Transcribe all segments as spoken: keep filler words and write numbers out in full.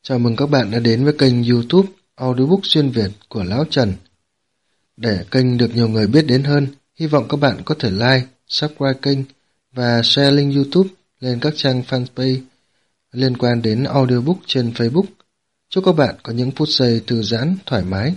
Chào mừng các bạn đã đến với kênh YouTube Audiobook xuyên Việt của Lão Trần. Để kênh được nhiều người biết đến hơn, hy vọng các bạn có thể like, subscribe kênh và share link YouTube lên các trang fanpage liên quan đến audiobook trên Facebook. Chúc các bạn có những phút giây thư giãn, thoải mái.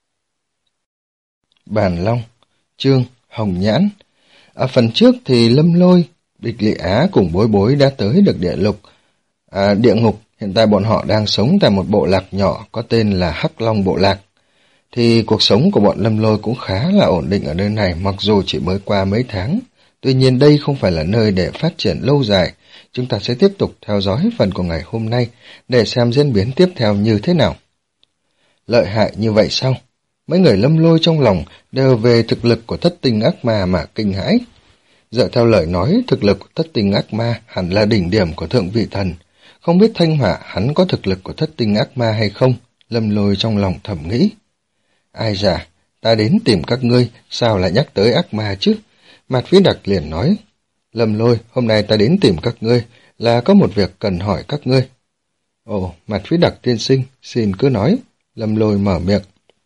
Bàn Long, chương Hồng Nhãn. Ở phần trước thì Lâm Lôi, Địch Lị Á cùng Bối Bối đã tới được địa lục, à, địa ngục. Hiện tại bọn họ đang sống tại một bộ lạc nhỏ có tên là Hắc Long Bộ Lạc. Thì cuộc sống của bọn Lâm Lôi cũng khá là ổn định ở nơi này, mặc dù chỉ mới qua mấy tháng. Tuy nhiên đây không phải là nơi để phát triển lâu dài. Chúng ta sẽ tiếp tục theo dõi phần của ngày hôm nay để xem diễn biến tiếp theo như thế nào. Lợi hại như vậy sao? Mấy người Lâm Lôi trong lòng đều về thực lực của thất tinh ác ma mà kinh hãi. Dựa theo lời nói, thực lực của thất tinh ác ma hẳn là đỉnh điểm của thượng vị thần. Không biết Thanh Hỏa hắn có thực lực của thất tinh ác ma hay không? Lâm Lôi trong lòng thầm nghĩ. Ai dà, ta đến tìm các ngươi, sao lại nhắc tới ác ma chứ? Mạt Vĩ Đặc liền nói. Lâm Lôi, hôm nay ta đến tìm các ngươi, là có một việc cần hỏi các ngươi. Ồ, Mạt Vĩ Đặc tiên sinh, xin cứ nói. Lâm Lôi mở miệng.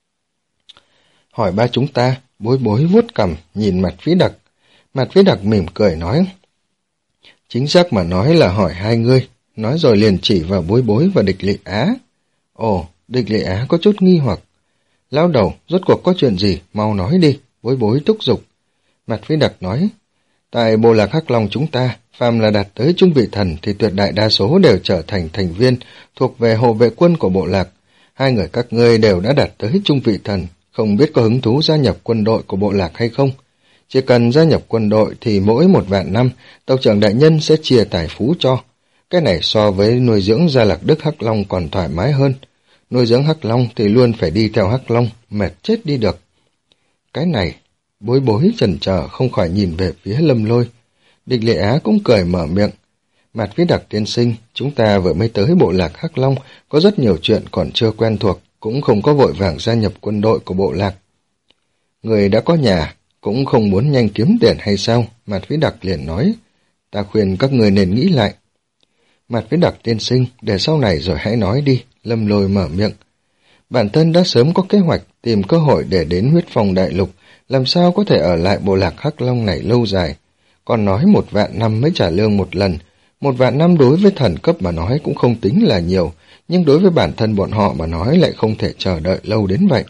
Hỏi ba chúng ta, Bối Bối vuốt cằm, nhìn Mạt Vĩ Đặc. Mạt Vĩ Đặc mỉm cười nói. Chính xác mà nói là hỏi hai ngươi. Nói rồi liền chỉ vào Bối Bối và Địch Lị Á. Ồ, Địch Lị Á có chút nghi hoặc. Lão đầu, rốt cuộc có chuyện gì, mau nói đi, Bối Bối thúc giục. Mạt Vĩ Đặc nói, tại bộ lạc Hắc Long chúng ta, phàm là đạt tới trung vị thần thì tuyệt đại đa số đều trở thành thành viên thuộc về hộ vệ quân của bộ lạc. Hai người các ngươi đều đã đạt tới trung vị thần, không biết có hứng thú gia nhập quân đội của bộ lạc hay không. Chỉ cần gia nhập quân đội thì mỗi một vạn năm, tộc trưởng đại nhân sẽ chia tài phú cho. Cái này so với nuôi dưỡng gia lạc đức Hắc Long còn thoải mái hơn. Nuôi dưỡng Hắc Long thì luôn phải đi theo Hắc Long, mệt chết đi được. Cái này, Bối Bối chần chờ không khỏi nhìn về phía Lâm Lôi. Địch Lị Á cũng cười mở miệng. Mạt Vĩ Đặc tiên sinh, chúng ta vừa mới tới bộ lạc Hắc Long, có rất nhiều chuyện còn chưa quen thuộc, cũng không có vội vàng gia nhập quân đội của bộ lạc. Người đã có nhà, cũng không muốn nhanh kiếm tiền hay sao? Mạt Vĩ Đặc liền nói. Ta khuyên các người nên nghĩ lại. Mạt Vĩ Đặc tiên sinh, để sau này rồi hãy nói đi, Lâm Lôi mở miệng. Bản thân đã sớm có kế hoạch tìm cơ hội để đến huyết phong đại lục, làm sao có thể ở lại bộ lạc Hắc Long này lâu dài. Còn nói một vạn năm mới trả lương một lần, một vạn năm đối với thần cấp mà nói cũng không tính là nhiều, nhưng đối với bản thân bọn họ mà nói lại không thể chờ đợi lâu đến vậy.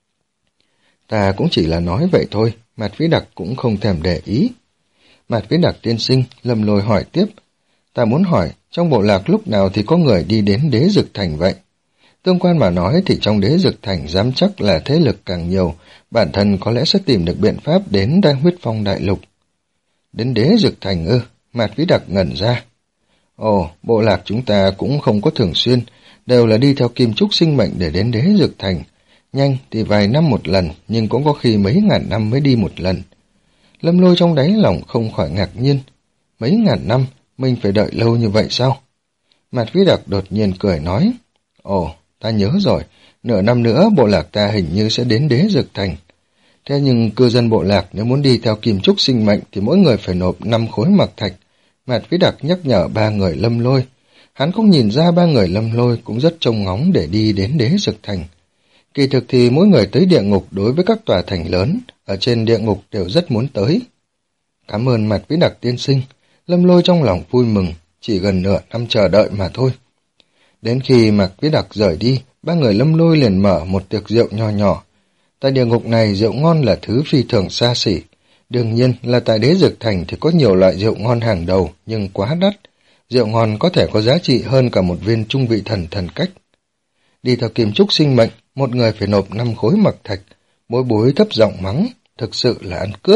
Ta cũng chỉ là nói vậy thôi, Mạt Vĩ Đặc cũng không thèm để ý. Mạt Vĩ Đặc tiên sinh, Lâm Lôi hỏi tiếp. Ta muốn hỏi, trong bộ lạc lúc nào thì có người đi đến Đế Dực Thành vậy? Tương quan mà nói thì trong Đế Dực Thành dám chắc là thế lực càng nhiều, bản thân có lẽ sẽ tìm được biện pháp đến Đại Huyết Phong Đại Lục. Đến Đế Dực Thành ư? Mạt Vĩ Đặc ngẩn ra. Ồ, bộ lạc chúng ta cũng không có thường xuyên, đều là đi theo kim trúc sinh mệnh để đến Đế Dực Thành. Nhanh thì vài năm một lần, nhưng cũng có khi mấy ngàn năm mới đi một lần. Lâm Lôi trong đáy lòng không khỏi ngạc nhiên. Mấy ngàn năm, mình phải đợi lâu như vậy sao? Mạt Vĩ Đặc đột nhiên cười nói. Ồ, ta nhớ rồi, nửa năm nữa bộ lạc ta hình như sẽ đến Đế Dực Thành. Thế nhưng cư dân bộ lạc nếu muốn đi theo kim trúc sinh mệnh thì mỗi người phải nộp năm khối mặc thạch. Mạt Vĩ Đặc nhắc nhở ba người Lâm Lôi. Hắn cũng nhìn ra ba người Lâm Lôi cũng rất trông ngóng để đi đến Đế Dực Thành. Kỳ thực thì mỗi người tới địa ngục đối với các tòa thành lớn ở trên địa ngục đều rất muốn tới. Cảm ơn Mạt Vĩ Đặc tiên sinh. Lâm Lôi trong lòng vui mừng, chỉ gần nửa năm chờ đợi mà thôi. Đến khi Mạt Vĩ Đặc rời đi, ba người Lâm Lôi liền mở một tiệc rượu nho nhỏ. Tại địa ngục này rượu ngon là thứ phi thường xa xỉ. Đương nhiên là tại Đế Dực Thành thì có nhiều loại rượu ngon hàng đầu nhưng quá đắt. Rượu ngon có thể có giá trị hơn cả một viên trung vị thần thần cách. Đi theo kim trúc sinh mệnh, một người phải nộp năm khối mặc thạch. Bối Bối thấp giọng mắng, thực sự là ăn cướp.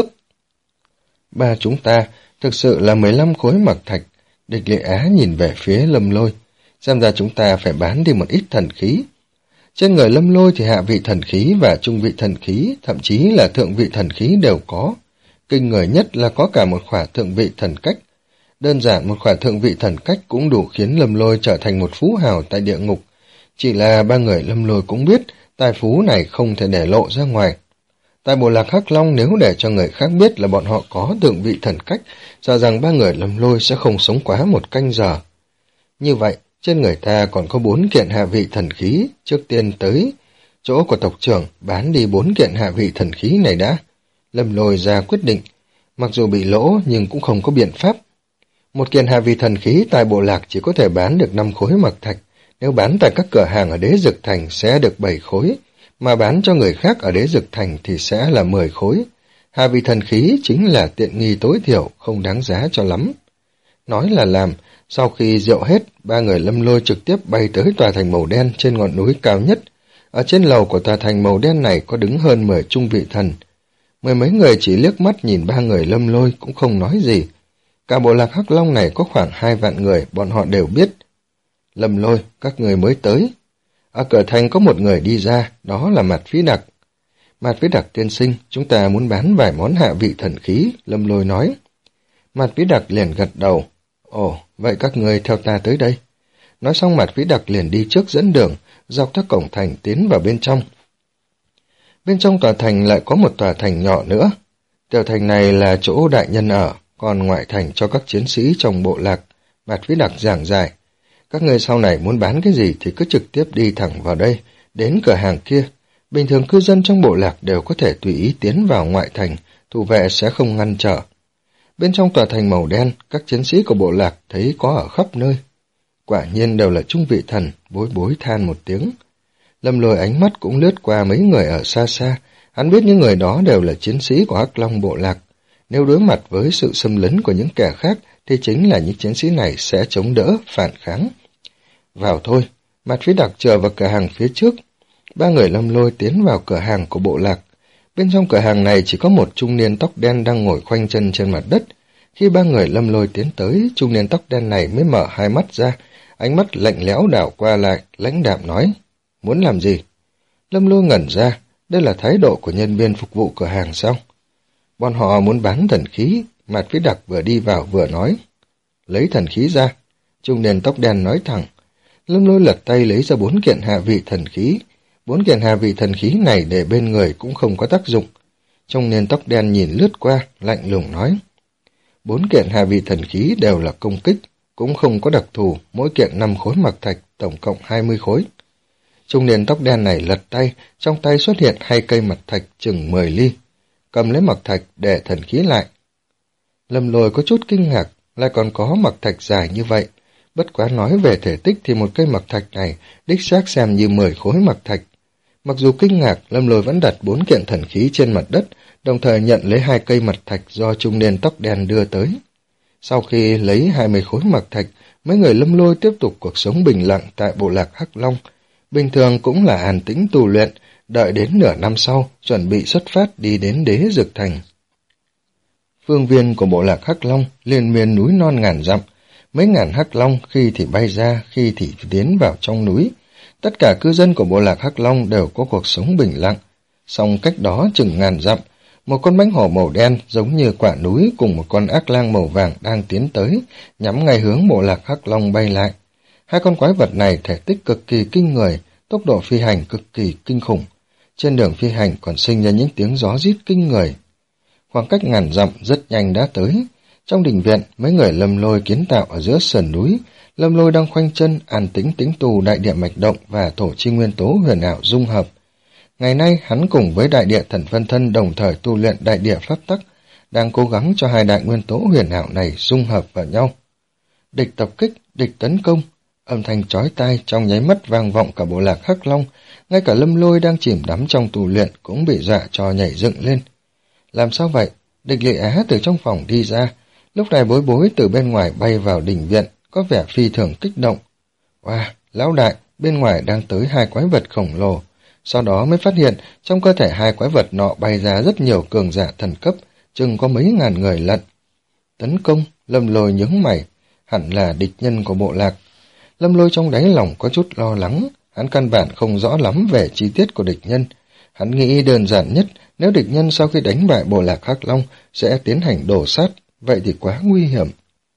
Ba chúng ta thực sự là mười lăm khối mặc thạch. Địch Lị Á nhìn về phía Lâm Lôi. Xem ra chúng ta phải bán đi một ít thần khí. Trên người Lâm Lôi thì hạ vị thần khí và trung vị thần khí, thậm chí là thượng vị thần khí đều có. Kinh người nhất là có cả một khỏa thượng vị thần cách. Đơn giản một khỏa thượng vị thần cách cũng đủ khiến Lâm Lôi trở thành một phú hào tại địa ngục. Chỉ là ba người Lâm Lôi cũng biết tài phú này không thể để lộ ra ngoài. Tại bộ lạc Hắc Long nếu để cho người khác biết là bọn họ có thượng vị thần cách, sợ rằng ba người Lâm Lôi sẽ không sống quá một canh giờ. Như vậy, Trên người ta còn có bốn kiện hạ vị thần khí, trước tiên tới chỗ của tộc trưởng bán đi bốn kiện hạ vị thần khí này đã. Lâm Lôi ra quyết định, mặc dù bị lỗ nhưng cũng không có biện pháp. Một kiện hạ vị thần khí tại bộ lạc chỉ có thể bán được năm khối mặc thạch, nếu bán tại các cửa hàng ở Đế Dực Thành sẽ được bảy khối, mà bán cho người khác ở Đế Dực Thành thì sẽ là mười khối. Hạ vị thần khí chính là tiện nghi tối thiểu, không đáng giá cho lắm. Nói là làm, sau khi rượu hết, ba người Lâm Lôi trực tiếp bay tới tòa thành màu đen trên ngọn núi cao nhất. Ở trên lầu của tòa thành màu đen này có đứng hơn mười trung vị thần. Mười mấy người chỉ liếc mắt nhìn ba người Lâm Lôi cũng không nói gì. Cả bộ lạc Hắc Long này có khoảng hai vạn người, bọn họ đều biết. Lâm Lôi, các người mới tới. Ở cửa thành có một người đi ra, đó là Mạt Phí Đặc. Mạt Phí Đặc tiên sinh, chúng ta muốn bán vài món hạ vị thần khí, Lâm Lôi nói. Mạt Phí Đặc liền gật đầu. Ồ, vậy các người theo ta tới đây. Nói xong Mạt Phí Đặc liền đi trước dẫn đường, dọc theo cổng thành tiến vào bên trong. Bên trong tòa thành lại có một tòa thành nhỏ nữa. Tiểu thành này là chỗ đại nhân ở, còn ngoại thành cho các chiến sĩ trong bộ lạc. Mạt Phí Đặc giảng giải. Các người sau này muốn bán cái gì thì cứ trực tiếp đi thẳng vào đây, đến cửa hàng kia. Bình thường cư dân trong bộ lạc đều có thể tùy ý tiến vào ngoại thành, thủ vệ sẽ không ngăn trở. Bên trong tòa thành màu đen, các chiến sĩ của bộ lạc thấy có ở khắp nơi. Quả nhiên đều là trung vị thần, bối bối than một tiếng. Lâm Lôi ánh mắt cũng lướt qua mấy người ở xa xa, hắn biết những người đó đều là chiến sĩ của Hắc Long bộ lạc. Nếu đối mặt với sự xâm lấn của những kẻ khác, thì chính là những chiến sĩ này sẽ chống đỡ, phản kháng. Vào thôi, Mạt Phí Đặc chờ vào cửa hàng phía trước. Ba người Lâm Lôi tiến vào cửa hàng của bộ lạc. Bên trong cửa hàng này chỉ có một trung niên tóc đen đang ngồi khoanh chân trên mặt đất. Khi ba người Lâm Lôi tiến tới, trung niên tóc đen này mới mở hai mắt ra, ánh mắt lạnh lẽo đảo qua lại, lãnh đạm nói, muốn làm gì? Lâm Lôi ngẩn ra, đây là thái độ của nhân viên phục vụ cửa hàng sao? Bọn họ muốn bán thần khí, Mạt Phí Đặc vừa đi vào vừa nói. Lấy thần khí ra, trung niên tóc đen nói thẳng. Lâm Lôi lật tay lấy ra bốn kiện hạ vị thần khí. Bốn kiện hạ vị thần khí này để bên người cũng không có tác dụng. Trung niên tóc đen nhìn lướt qua, lạnh lùng nói. Bốn kiện hạ vị thần khí đều là công kích, cũng không có đặc thù, mỗi kiện năm khối mặc thạch, tổng cộng hai mươi khối. Trung niên tóc đen này lật tay, trong tay xuất hiện hai cây mặc thạch chừng mười ly. Cầm lấy mặc thạch để thần khí lại. Lâm Lôi có chút kinh ngạc, lại còn có mặc thạch dài như vậy. Bất quá nói về thể tích thì một cây mặc thạch này đích xác xem như mười khối mặc thạch. Mặc dù kinh ngạc, Lâm Lôi vẫn đặt bốn kiện thần khí trên mặt đất, đồng thời nhận lấy hai cây mặc thạch do trung niên tóc đen đưa tới. Sau khi lấy hai mươi khối mặc thạch, mấy người Lâm Lôi tiếp tục cuộc sống bình lặng tại bộ lạc Hắc Long. Bình thường cũng là an tĩnh tu luyện, đợi đến nửa năm sau, chuẩn bị xuất phát đi đến Đế Dực Thành. Phương viên của bộ lạc Hắc Long liên miên núi non ngàn dặm, mấy ngàn Hắc Long khi thì bay ra, khi thì tiến vào trong núi. Tất cả cư dân của bộ lạc Hắc Long đều có cuộc sống bình lặng. Song cách đó chừng ngàn dặm, một con mãnh hổ màu đen giống như quả núi cùng một con ác lang màu vàng đang tiến tới, nhắm ngay hướng bộ lạc Hắc Long bay lại. Hai con quái vật này thể tích cực kỳ kinh người, tốc độ phi hành cực kỳ kinh khủng. Trên đường phi hành còn sinh ra những tiếng gió rít kinh người. Khoảng cách ngàn dặm rất nhanh đã tới. Trong đình viện, mấy người Lâm Lôi kiến tạo ở giữa sườn núi. Lâm Lôi đang khoanh chân, an tĩnh tĩnh tu đại địa mạch động và thổ chi nguyên tố huyền ảo dung hợp. Ngày nay, hắn cùng với đại địa thần phân thân đồng thời tu luyện đại địa pháp tắc, đang cố gắng cho hai đại nguyên tố huyền ảo này dung hợp vào nhau. Địch tập kích, địch tấn công, âm thanh chói tai trong nháy mắt vang vọng cả bộ lạc Hắc Long, ngay cả Lâm Lôi đang chìm đắm trong tu luyện cũng bị dọa cho nhảy dựng lên. Làm sao vậy? Địch Lệ Á từ trong phòng đi ra, lúc này Bối Bối từ bên ngoài bay vào đình viện, có vẻ phi thường kích động. Wow, lão đại, bên ngoài đang tới hai quái vật khổng lồ. Sau đó mới phát hiện trong cơ thể hai quái vật nọ bay ra rất nhiều cường giả thần cấp, chừng có mấy ngàn người lận. Tấn công, Lâm Lôi nhướng mày, hẳn là địch nhân của bộ lạc. Lâm Lôi trong đáy lòng có chút lo lắng, hắn căn bản không rõ lắm về chi tiết của địch nhân. Hắn nghĩ đơn giản nhất, nếu địch nhân sau khi đánh bại bộ lạc Hắc Long sẽ tiến hành đổ sát, vậy thì quá nguy hiểm.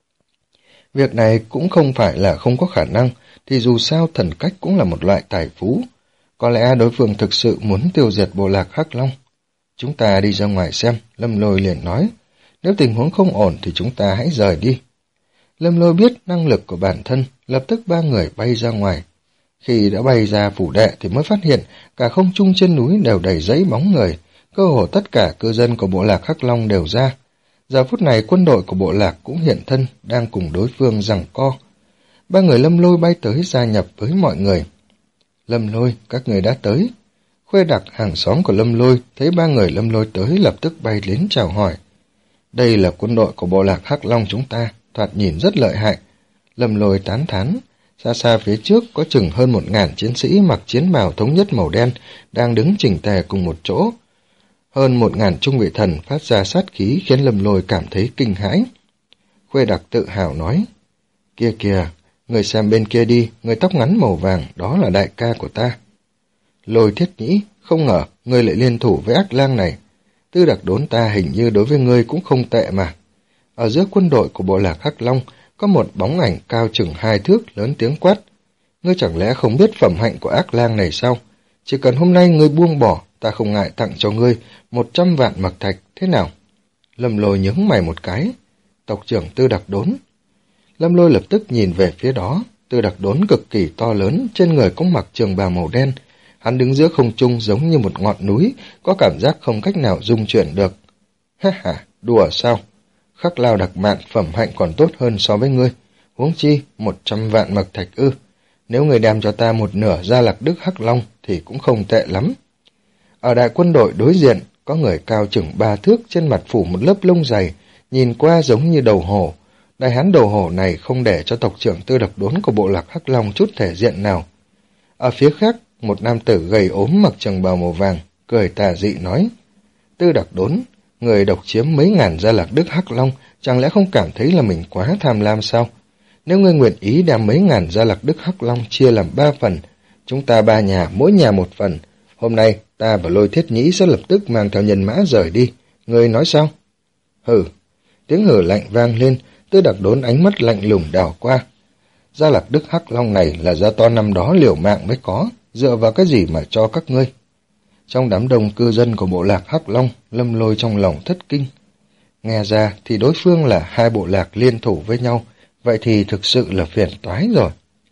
Việc này cũng không phải là không có khả năng, thì dù sao thần cách cũng là một loại tài phú. Có lẽ đối phương thực sự muốn tiêu diệt bộ lạc Hắc Long. Chúng ta đi ra ngoài xem, Lâm Lôi liền nói. Nếu tình huống không ổn thì chúng ta hãy rời đi. Lâm Lôi biết năng lực của bản thân, lập tức ba người bay ra ngoài. Khi đã bay ra phủ đệ thì mới phát hiện cả không trung trên núi đều đầy giấy bóng người, cơ hồ tất cả cư dân của bộ lạc Hắc Long đều ra. Giờ phút này quân đội của bộ lạc cũng hiện thân, đang cùng đối phương giằng co. Ba người Lâm Lôi bay tới gia nhập với mọi người. Lâm Lôi, các người đã tới. Khuê Đặc, hàng xóm của Lâm Lôi, thấy ba người Lâm Lôi tới lập tức bay đến chào hỏi. Đây là quân đội của bộ lạc Hắc Long chúng ta, thoạt nhìn rất lợi hại. Lâm Lôi tán thán. Xa xa phía trước có chừng hơn một ngàn chiến sĩ mặc chiến bào thống nhất màu đen, đang đứng chỉnh tề cùng một chỗ. Hơn một ngàn trung vị thần phát ra sát khí khiến Lâm Lôi cảm thấy kinh hãi. Khuê Đặc tự hào nói, kia kìa, người xem bên kia đi, người tóc ngắn màu vàng, đó là đại ca của ta. Lôi Thiết Nhĩ, không ngờ, ngươi lại liên thủ với ác lang này. Tư Đặc Đốn ta hình như đối với ngươi cũng không tệ mà. Ở giữa quân đội của bộ lạc Hắc Long, có một bóng ảnh cao chừng hai thước lớn tiếng quát. Ngươi chẳng lẽ không biết phẩm hạnh của ác lang này sao? Chỉ cần hôm nay ngươi buông bỏ, ta không ngại tặng cho ngươi một trăm vạn mật thạch, thế nào? Lâm Lôi nhướng mày một cái. Tộc trưởng Tư Đặc Đốn. Lâm Lôi lập tức nhìn về phía đó. Tư Đặc Đốn cực kỳ to lớn, trên người cũng mặc trường bào màu đen. Hắn đứng giữa không trung giống như một ngọn núi, có cảm giác không cách nào dung chuyển được. Ha ha, đùa sao? Khắc Lao Đặc Mạn phẩm hạnh còn tốt hơn so với ngươi. Huống chi, một trăm vạn mật thạch ư. Nếu người đem cho ta một nửa gia lạc đức Hắc Long thì cũng không tệ lắm. Ở đại quân đội đối diện, có người cao chừng ba thước trên mặt phủ một lớp lông dày, nhìn qua giống như đầu hổ. Đại hán đầu hổ này không để cho tộc trưởng Tư Đặc Đốn của bộ lạc Hắc Long chút thể diện nào. Ở phía khác, một nam tử gầy ốm mặc trường bào màu vàng, cười tà dị nói, Tư Đặc Đốn, người độc chiếm mấy ngàn gia lạc đức Hắc Long, chẳng lẽ không cảm thấy là mình quá tham lam sao? Nếu ngươi nguyện ý đem mấy ngàn gia lạc đức Hắc Long chia làm ba phần, chúng ta ba nhà, mỗi nhà một phần, hôm nay ta và Lôi Thiết Nhĩ sẽ lập tức mang theo nhân mã rời đi, ngươi nói sao? Hừ, tiếng hừ lạnh vang lên, Tư Đặc Đốn ánh mắt lạnh lùng đảo qua. Gia lạc đức Hắc Long này là gia to năm đó liều mạng mới có, dựa vào cái gì mà cho các ngươi? Trong đám đông cư dân của bộ lạc Hắc Long, Lâm Lôi trong lòng thất kinh. Nghe ra thì đối phương là hai bộ lạc liên thủ với nhau, vậy thì thực sự là phiền toái rồi.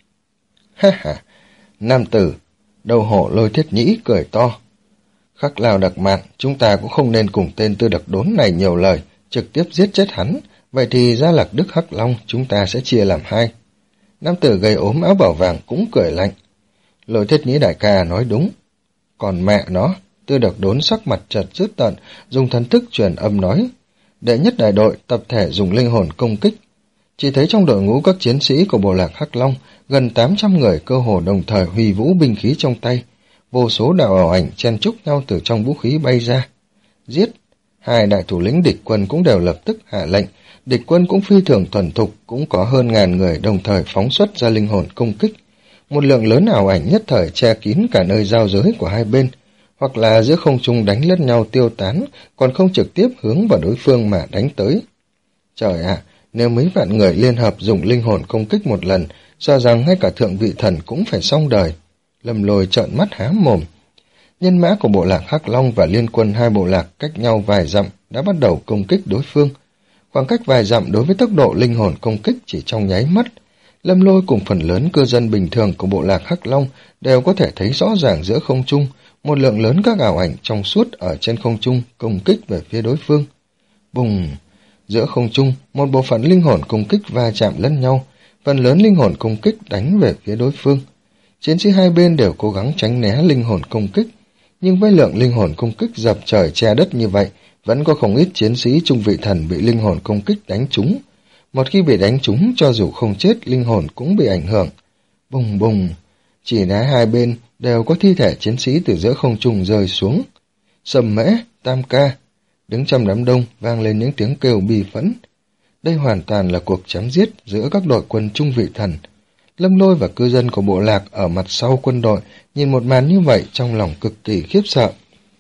Ha ha, nam tử, đầu hổ Lôi Thiết Nhĩ cười to. Khắc Lao Đặc Mạn, chúng ta cũng không nên cùng tên Tư Đặc Đốn này nhiều lời, trực tiếp giết chết hắn, vậy thì gia lạc đức Hắc Long chúng ta sẽ chia làm hai. Nam tử gầy ốm áo bảo vàng cũng cười lạnh. Lôi Thiết Nhĩ đại ca nói đúng. Còn mẹ nó, Tư Đặc Đốn sắc mặt chợt dữ tợn, dùng thần thức truyền âm nói. Đệ nhất đại đội tập thể dùng linh hồn công kích. Chỉ thấy trong đội ngũ các chiến sĩ của bộ lạc Hắc Long, gần tám trăm người cơ hồ đồng thời huy vũ binh khí trong tay. Vô số đạo ảo ảnh chen chúc nhau từ trong vũ khí bay ra. Giết! Hai đại thủ lĩnh địch quân cũng đều lập tức hạ lệnh. Địch quân cũng phi thường thuần thục, cũng có hơn ngàn người đồng thời phóng xuất ra linh hồn công kích. Một lượng lớn ảo ảnh nhất thời che kín cả nơi giao giới của hai bên, hoặc là giữa không trung đánh lẫn nhau tiêu tán, còn không trực tiếp hướng vào đối phương mà đánh tới. Trời ạ, nếu mấy vạn người liên hợp dùng linh hồn công kích một lần, sợ rằng ngay cả thượng vị thần cũng phải xong đời. Lâm Lôi trợn mắt há mồm. Nhân mã của bộ lạc Hắc Long và liên quân hai bộ lạc cách nhau vài dặm đã bắt đầu công kích đối phương. Khoảng cách vài dặm đối với tốc độ linh hồn công kích chỉ trong nháy mắt, Lâm Lôi cùng phần lớn cư dân bình thường của bộ lạc Hắc Long đều có thể thấy rõ ràng giữa không trung, một lượng lớn các ảo ảnh trong suốt ở trên không trung công kích về phía đối phương. Bùng! Giữa không trung, một bộ phận linh hồn công kích va chạm lẫn nhau, phần lớn linh hồn công kích đánh về phía đối phương. Chiến sĩ hai bên đều cố gắng tránh né linh hồn công kích, nhưng với lượng linh hồn công kích dập trời che đất như vậy, vẫn có không ít chiến sĩ trung vị thần bị linh hồn công kích đánh trúng. Một khi bị đánh trúng, cho dù không chết, linh hồn cũng bị ảnh hưởng. Bùng bùng! Chỉ đá hai bên đều có thi thể chiến sĩ từ giữa không trung rơi xuống. Sầm Mễ, Tam Ca, đứng trong đám đông vang lên những tiếng kêu bi phẫn. Đây hoàn toàn là cuộc chém giết giữa các đội quân trung vị thần. Lâm Lôi và cư dân của bộ lạc ở mặt sau quân đội nhìn một màn như vậy trong lòng cực kỳ khiếp sợ.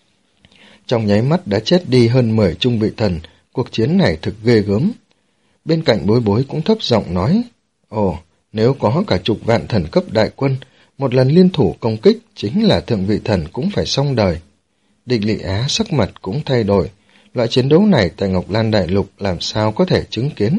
Trong nháy mắt đã chết đi hơn mười trung vị thần, cuộc chiến này thực ghê gớm. Bên cạnh Bối Bối cũng thấp giọng nói, ồ, nếu có cả chục vạn thần cấp đại quân, một lần liên thủ công kích chính là thượng vị thần cũng phải xong đời. Địch Lị Á sắc mặt cũng thay đổi, loại chiến đấu này tại Ngọc Lan Đại Lục làm sao có thể chứng kiến.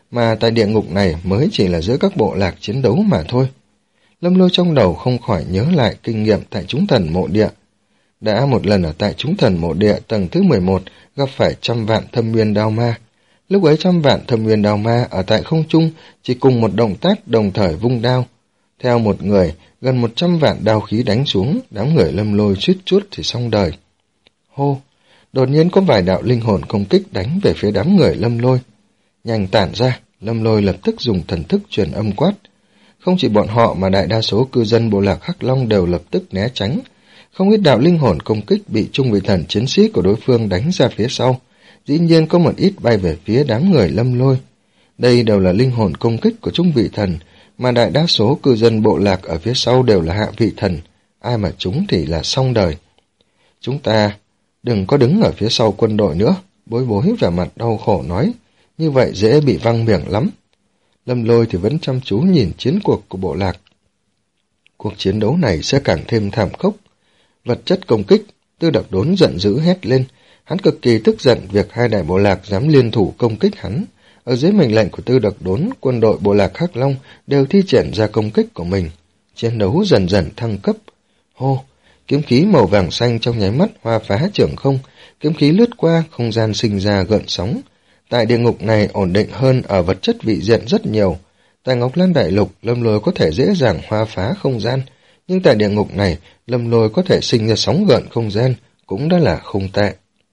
mà tại địa ngục này mới chỉ là giữa các bộ lạc chiến đấu mà thôi. Lâm Lôi trong đầu không khỏi nhớ lại kinh nghiệm tại chúng thần mộ địa. Đã một lần ở tại chúng thần mộ địa tầng thứ mười một gặp phải trăm vạn thâm nguyên đao ma. Lúc ấy trăm vạn thâm nguyên đao ma ở tại không trung chỉ cùng một động tác đồng thời vung đao. Theo một người, gần một trăm vạn đao khí đánh xuống, đám người Lâm Lôi suýt chút thì xong đời. Hô! Đột nhiên có vài đạo linh hồn công kích đánh về phía đám người Lâm Lôi. Nhanh tản ra, Lâm Lôi lập tức dùng thần thức truyền âm quát. Không chỉ bọn họ mà đại đa số cư dân bộ lạc Hắc Long đều lập tức né tránh. Không ít đạo linh hồn công kích bị trung vị thần chiến sĩ của đối phương đánh ra phía sau. Dĩ nhiên có một ít bay về phía đám người Lâm Lôi. Đây đều là linh hồn công kích của trung vị thần, mà đại đa số cư dân bộ lạc ở phía sau đều là hạ vị thần. Ai mà chúng thì là xong đời. Chúng ta đừng có đứng ở phía sau quân đội nữa, Bối Bối vẻ mặt đau khổ nói, như vậy dễ bị văng miệng lắm. Lâm Lôi thì vẫn chăm chú nhìn chiến cuộc của bộ lạc. Cuộc chiến đấu này sẽ càng thêm thảm khốc. Vật chất công kích, Tư Đặc Đốn giận dữ hét lên, hắn cực kỳ tức giận việc hai đại bộ lạc dám liên thủ công kích hắn. Ở dưới mệnh lệnh của Tư Đặc Đốn, quân đội bộ lạc Hắc Long đều thi triển ra công kích của mình. Chiến đấu dần dần thăng cấp. Hô! Kiếm khí màu vàng xanh trong nháy mắt hoa phá trường không, kiếm khí lướt qua, không gian sinh ra gợn sóng. Tại địa ngục này ổn định hơn ở vật chất vị diện rất nhiều. Tại Ngọc Lan Đại Lục, Lâm Lôi có thể dễ dàng hoa phá không gian, nhưng tại địa ngục này, Lâm Lôi có thể sinh ra sóng gợn không gian, cũng đã là không tệ.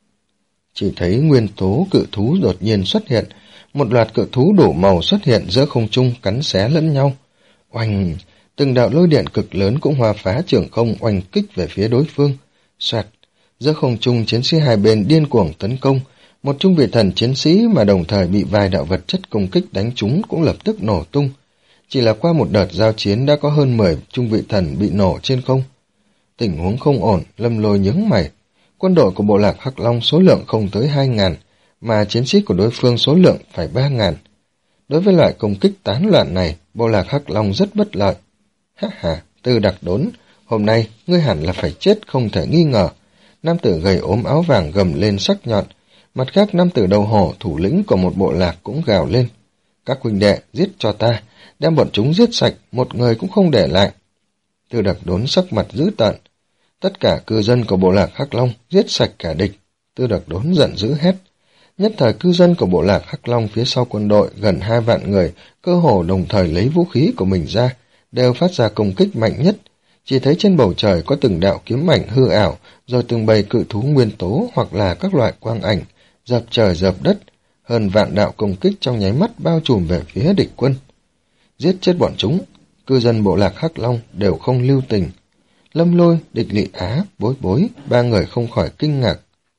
Chỉ thấy nguyên tố cự thú đột nhiên xuất hiện, một loạt cự thú đủ màu xuất hiện giữa không trung cắn xé lẫn nhau. Oanh! Từng đạo lôi điện cực lớn cũng hoa phá trường không oanh kích về phía đối phương. Soạt! Giữa không trung chiến sĩ hai bên điên cuồng tấn công, một trung vị thần chiến sĩ mà đồng thời bị vài đạo vật chất công kích đánh trúng cũng lập tức nổ tung. Chỉ là qua một đợt giao chiến đã có hơn mười trung vị thần bị nổ trên không. Tình huống không ổn, Lâm Lôi nhướng mày. Quân đội của bộ lạc Hắc Long số lượng không tới hai ngàn, mà chiến sĩ của đối phương số lượng phải ba ngàn. Đối với loại công kích tán loạn này, bộ lạc Hắc Long rất bất lợi. Ha ha, Tư Đặc Đốn, hôm nay ngươi hẳn là phải chết không thể nghi ngờ. Nam tử gầy ốm áo vàng gầm lên sắc nhọn. Mặt khác nam tử đầu hổ thủ lĩnh của một bộ lạc cũng gào lên. Các huynh đệ, giết cho ta, đem bọn chúng giết sạch, một người cũng không để lại. Tư Đặc Đốn sắc mặt dữ tợn. Tất cả cư dân của bộ lạc Hắc Long giết sạch cả địch. Tư Đặc Đốn giận dữ hét. Nhất thời cư dân của bộ lạc Hắc Long phía sau quân đội gần hai vạn người, cơ hồ đồng thời lấy vũ khí của mình ra, đều phát ra công kích mạnh nhất. Chỉ thấy trên bầu trời có từng đạo kiếm ảnh hư ảo, rồi từng bầy cự thú nguyên tố hoặc là các loại quang ảnh, dập trời dập đất, hơn vạn đạo công kích trong nháy mắt bao trùm về phía địch quân. Giết chết bọn chúng, cư dân bộ lạc Hắc Long đều không lưu tình. Lâm Lôi, Địch Lị Á, Bối Bối, ba người không khỏi kinh ngạc.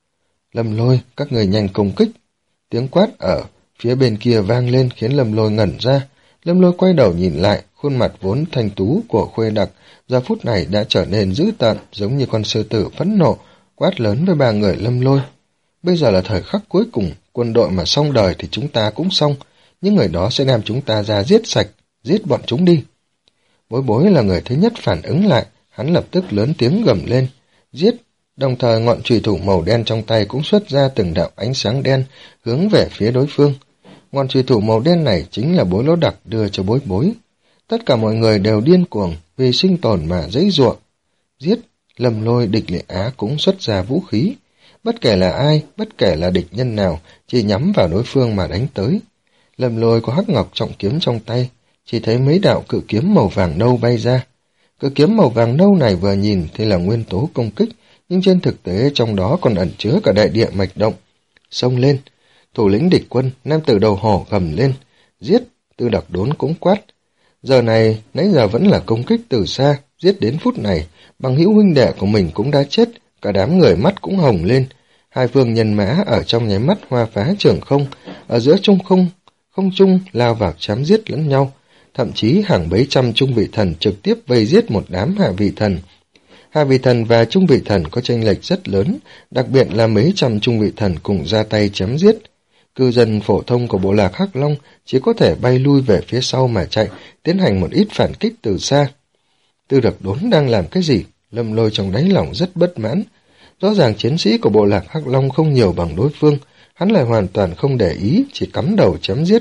Lâm Lôi, các người nhanh công kích. Tiếng quát ở phía bên kia vang lên khiến Lâm Lôi ngẩn ra. Lâm Lôi quay đầu nhìn lại, khuôn mặt vốn thanh tú của Khuê Đặc giờ phút này đã trở nên dữ tợn, giống như con sư tử phẫn nộ, quát lớn với ba người Lâm Lôi. Bây giờ là thời khắc cuối cùng, quân đội mà xong đời thì chúng ta cũng xong, những người đó sẽ đem chúng ta ra giết sạch, giết bọn chúng đi. Bối Bối là người thứ nhất phản ứng lại, hắn lập tức lớn tiếng gầm lên, giết, đồng thời ngọn chùy thủ màu đen trong tay cũng xuất ra từng đạo ánh sáng đen hướng về phía đối phương. Ngọn chùy thủ màu đen này chính là Bối Lỗ Đặc đưa cho Bối Bối. Tất cả mọi người đều điên cuồng vì sinh tồn mà giãy giụa. Giết, Lâm Lôi, Địch Lệ Á cũng xuất ra vũ khí. Bất kể là ai, bất kể là địch nhân nào, chỉ nhắm vào đối phương mà đánh tới. Lâm Lôi có hắc ngọc trọng kiếm trong tay, chỉ thấy mấy đạo cự kiếm màu vàng nâu bay ra. Cự kiếm màu vàng nâu này vừa nhìn thì là nguyên tố công kích, nhưng trên thực tế trong đó còn ẩn chứa cả đại địa mạch động. Xông lên, thủ lĩnh địch quân, nam tử đầu hổ gầm lên, giết, Tư Đặc Đốn cũng quát. Giờ này, nãy giờ vẫn là công kích từ xa, giết đến phút này, bằng hữu huynh đệ của mình cũng đã chết, cả đám người mắt cũng hồng lên. Hai phương nhân mã ở trong nháy mắt hoa phá trường không, ở giữa trung không, không trung lao vào chém giết lẫn nhau. Thậm chí hàng mấy trăm trung vị thần trực tiếp vây giết một đám hạ vị thần. Hạ vị thần và trung vị thần có chênh lệch rất lớn, đặc biệt là mấy trăm trung vị thần cùng ra tay chém giết. Cư dân phổ thông của bộ lạc Hắc Long chỉ có thể bay lui về phía sau mà chạy, tiến hành một ít phản kích từ xa. Tư Đặc Đốn đang làm cái gì? Lâm Lôi trong đáy lòng rất bất mãn. Rõ ràng chiến sĩ của bộ lạc Hắc Long không nhiều bằng đối phương, hắn lại hoàn toàn không để ý, chỉ cắm đầu chém giết.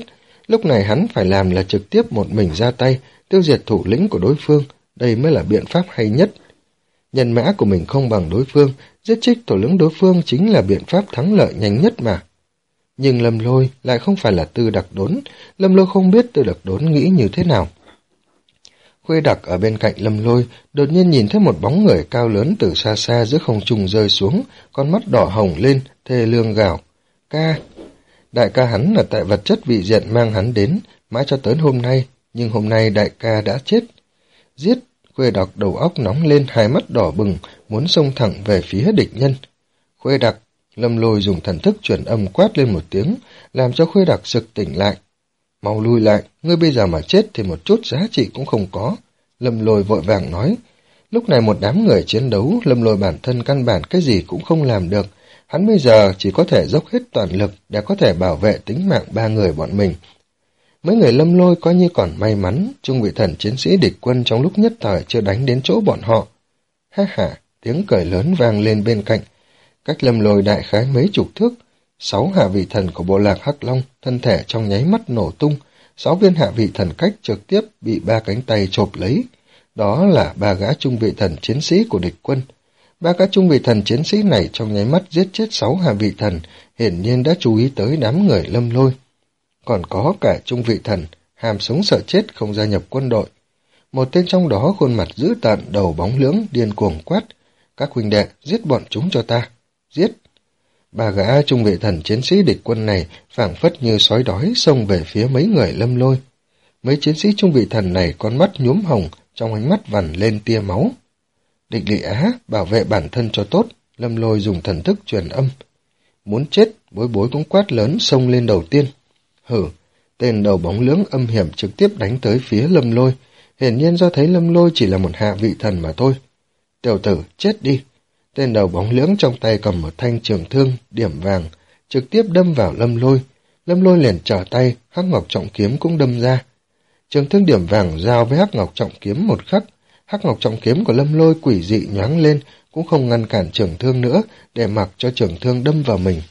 Lúc này hắn phải làm là trực tiếp một mình ra tay, tiêu diệt thủ lĩnh của đối phương, đây mới là biện pháp hay nhất. Nhân mã của mình không bằng đối phương, giết chết thủ lĩnh đối phương chính là biện pháp thắng lợi nhanh nhất mà. Nhưng Lâm Lôi lại không phải là Tư Đặc Đốn, Lâm Lôi không biết Tư Đặc Đốn nghĩ như thế nào. Khuê Đặc ở bên cạnh Lâm Lôi, đột nhiên nhìn thấy một bóng người cao lớn từ xa xa giữa không trung rơi xuống, con mắt đỏ hồng lên, thê lương gào. Ca! Đại ca hắn là tại vật chất vị diện mang hắn đến, mãi cho tới hôm nay, nhưng hôm nay đại ca đã chết. Giết! Khuê Đặc đầu óc nóng lên, hai mắt đỏ bừng, muốn xông thẳng về phía địch nhân. Khuê Đặc! Lâm Lôi dùng thần thức truyền âm quát lên một tiếng, làm cho Khuê Đặc sực tỉnh lại. Mau lui lại, ngươi bây giờ mà chết thì một chút giá trị cũng không có. Lâm Lôi vội vàng nói. Lúc này một đám người chiến đấu, Lâm Lôi bản thân căn bản cái gì cũng không làm được. Hắn bây giờ chỉ có thể dốc hết toàn lực để có thể bảo vệ tính mạng ba người bọn mình. Mấy người Lâm Lôi coi như còn may mắn, trung vị thần chiến sĩ địch quân trong lúc nhất thời chưa đánh đến chỗ bọn họ. Ha ha, tiếng cười lớn vang lên bên cạnh. Cách Lâm Lôi đại khái mấy chục thước, sáu hạ vị thần của bộ lạc Hắc Long thân thể trong nháy mắt nổ tung, sáu viên hạ vị thần cách trực tiếp bị ba cánh tay chộp lấy. Đó là ba gã trung vị thần chiến sĩ của địch quân. Ba gã trung vị thần chiến sĩ này trong nháy mắt giết chết sáu hạ vị thần, hiển nhiên đã chú ý tới đám người Lâm Lôi. Còn có cả trung vị thần, hàm sống sợ chết không gia nhập quân đội. Một tên trong đó khuôn mặt dữ tợn, đầu bóng lưỡng, điên cuồng quát. Các huynh đệ, giết bọn chúng cho ta. Giết! Ba gã trung vị thần chiến sĩ địch quân này phảng phất như sói đói xông về phía mấy người Lâm Lôi. Mấy chiến sĩ trung vị thần này con mắt nhuốm hồng, trong ánh mắt vằn lên tia máu. Địch Lị Á, bảo vệ bản thân cho tốt, Lâm Lôi dùng thần thức truyền âm. Muốn chết, Bối Bối cũng quát lớn xông lên đầu tiên. Hử, tên đầu bóng lưỡng âm hiểm trực tiếp đánh tới phía Lâm Lôi, hiển nhiên do thấy Lâm Lôi chỉ là một hạ vị thần mà thôi. Tiểu tử, chết đi! Tên đầu bóng lưỡng trong tay cầm một thanh trường thương, điểm vàng, trực tiếp đâm vào Lâm Lôi. Lâm Lôi liền trở tay, Hắc Ngọc Trọng Kiếm cũng đâm ra. Trường thương điểm vàng giao với Hắc Ngọc Trọng Kiếm một khắc, Hắc Ngọc Trọng Kiếm của Lâm Lôi quỷ dị nhoáng lên, cũng không ngăn cản trường thương nữa, để mặc cho trường thương đâm vào mình.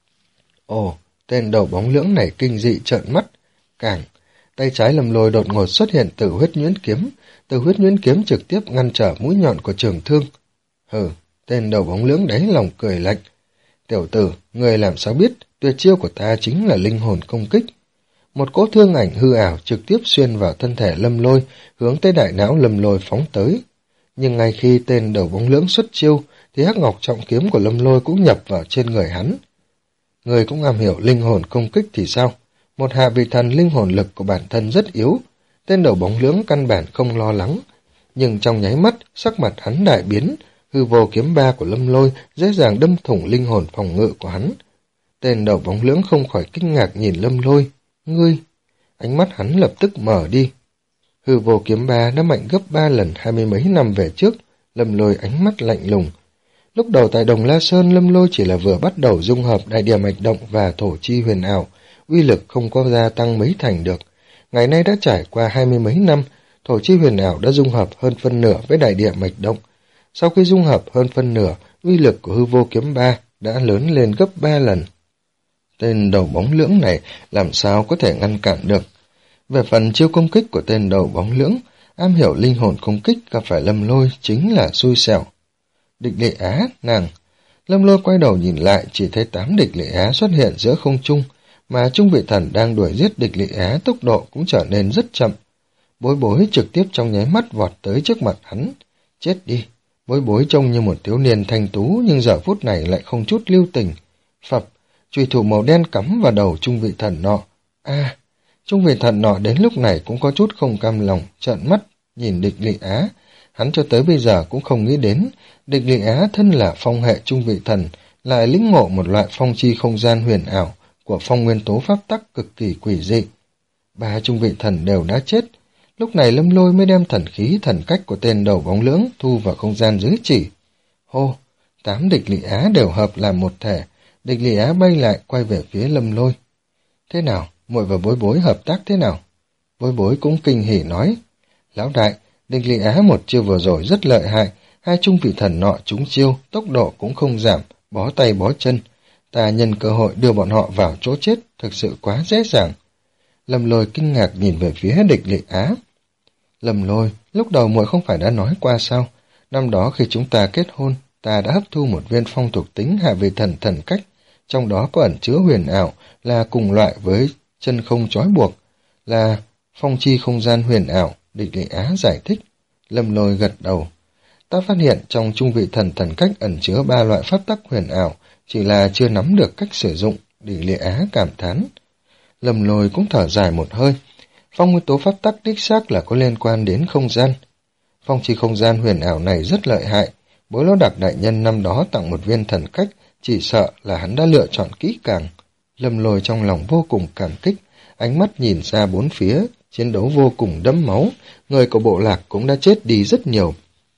Ồ, tên đầu bóng lưỡng này kinh dị trợn mắt. Càng, tay trái Lâm Lôi đột ngột xuất hiện Tử Huyết Nhuyễn Kiếm, Tử Huyết Nhuyễn Kiếm trực tiếp ngăn trở mũi nhọn của trường thương. Hừ, tên đầu bóng lưỡng đáy lòng cười lạnh. Tiểu tử, người làm sao biết, tuyệt chiêu của ta chính là linh hồn công kích. Một cỗ thương ảnh hư ảo trực tiếp xuyên vào thân thể Lâm Lôi, hướng tới đại não Lâm Lôi phóng tới. Nhưng ngay khi tên đầu bóng lưỡng xuất chiêu, thì Hắc Ngọc Trọng Kiếm của Lâm Lôi cũng nhập vào trên người hắn. Người cũng am hiểu linh hồn công kích thì sao? Một hạ vị thần linh hồn lực của bản thân rất yếu, tên đầu bóng lưỡng căn bản không lo lắng. Nhưng trong nháy mắt, sắc mặt hắn đại biến, hư vô kiếm ba của Lâm Lôi dễ dàng đâm thủng linh hồn phòng ngự của hắn. Tên đầu bóng lưỡng không khỏi kinh ngạc nhìn Lâm Lôi. Ngươi! Ánh mắt hắn lập tức mở đi. Hư vô kiếm ba đã mạnh gấp ba lần hai mươi mấy năm về trước. Lâm Lôi ánh mắt lạnh lùng. Lúc đầu tại Đồng La Sơn, Lâm Lôi chỉ là vừa bắt đầu dung hợp đại địa mạch động và thổ chi huyền ảo, uy lực không có gia tăng mấy thành được. Ngày nay đã trải qua hai mươi mấy năm, thổ chi huyền ảo đã dung hợp hơn phân nửa với đại địa mạch động. Sau khi dung hợp hơn phân nửa, uy lực của hư vô kiếm ba đã lớn lên gấp ba lần. Tên đầu bóng lưỡng này làm sao có thể ngăn cản được. Về phần chiêu công kích của tên đầu bóng lưỡng, am hiểu linh hồn công kích gặp phải Lâm Lôi chính là xui xẻo. Địch Lệ Á, nàng! Lâm Lôi quay đầu nhìn lại, chỉ thấy tám địch Lệ Á xuất hiện giữa không trung, mà trung vị thần đang đuổi giết địch Lệ Á tốc độ cũng trở nên rất chậm. Bối Bối trực tiếp trong nháy mắt vọt tới trước mặt hắn. Chết đi! Bối Bối trông như một thiếu niên thanh tú, nhưng giờ phút này lại không chút lưu tình. Phập! Chùy thủ màu đen cắm vào đầu trung vị thần nọ. A, à, trung vị thần nọ đến lúc này cũng có chút không cam lòng, trợn mắt nhìn địch Lị Á. Hắn cho tới bây giờ cũng không nghĩ đến, địch Lị Á thân là phong hệ trung vị thần, lại lĩnh ngộ một loại phong chi không gian huyền ảo của phong nguyên tố pháp tắc cực kỳ quỷ dị. Ba trung vị thần đều đã chết. Lúc này Lâm Lôi mới đem thần khí thần cách của tên đầu bóng lưỡng thu vào không gian dưới chỉ. Hô, tám địch Lị Á đều hợp làm một thể. Địch Lị Á bay lại quay về phía Lâm Lôi. Thế nào, muội và Bối Bối hợp tác thế nào? Bối Bối cũng kinh hỉ nói. Lão đại, địch Lị Á một chiêu vừa rồi rất lợi hại, hai trung vị thần nọ trúng chiêu, tốc độ cũng không giảm, bó tay bó chân. Ta nhân cơ hội đưa bọn họ vào chỗ chết, thực sự quá dễ dàng. Lâm Lôi kinh ngạc nhìn về phía Địch Lệ Á. Lâm Lôi, lúc đầu muội không phải đã nói qua sao? Năm đó khi chúng ta kết hôn, ta đã hấp thu một viên phong thuộc tính hạ vị thần thần cách, trong đó có ẩn chứa huyền ảo, là cùng loại với chân không trói buộc, là phong chi không gian huyền ảo. Địch Lệ Á giải thích. Lâm Lôi gật đầu. Ta phát hiện trong trung vị thần thần cách ẩn chứa ba loại pháp tắc huyền ảo, chỉ là chưa nắm được cách sử dụng. Địch Lệ Á cảm thán. Lâm Lôi cũng thở dài một hơi. Phong nguyên tố pháp tắc đích xác là có liên quan đến không gian. Phong chi không gian huyền ảo này rất lợi hại. Bối Lão Đặc đại nhân năm đó tặng một viên thần cách, chỉ sợ là hắn đã lựa chọn kỹ càng. Lâm Lôi trong lòng vô cùng cảm kích, ánh mắt nhìn ra bốn phía, chiến đấu vô cùng đẫm máu, người của bộ lạc cũng đã chết đi rất nhiều.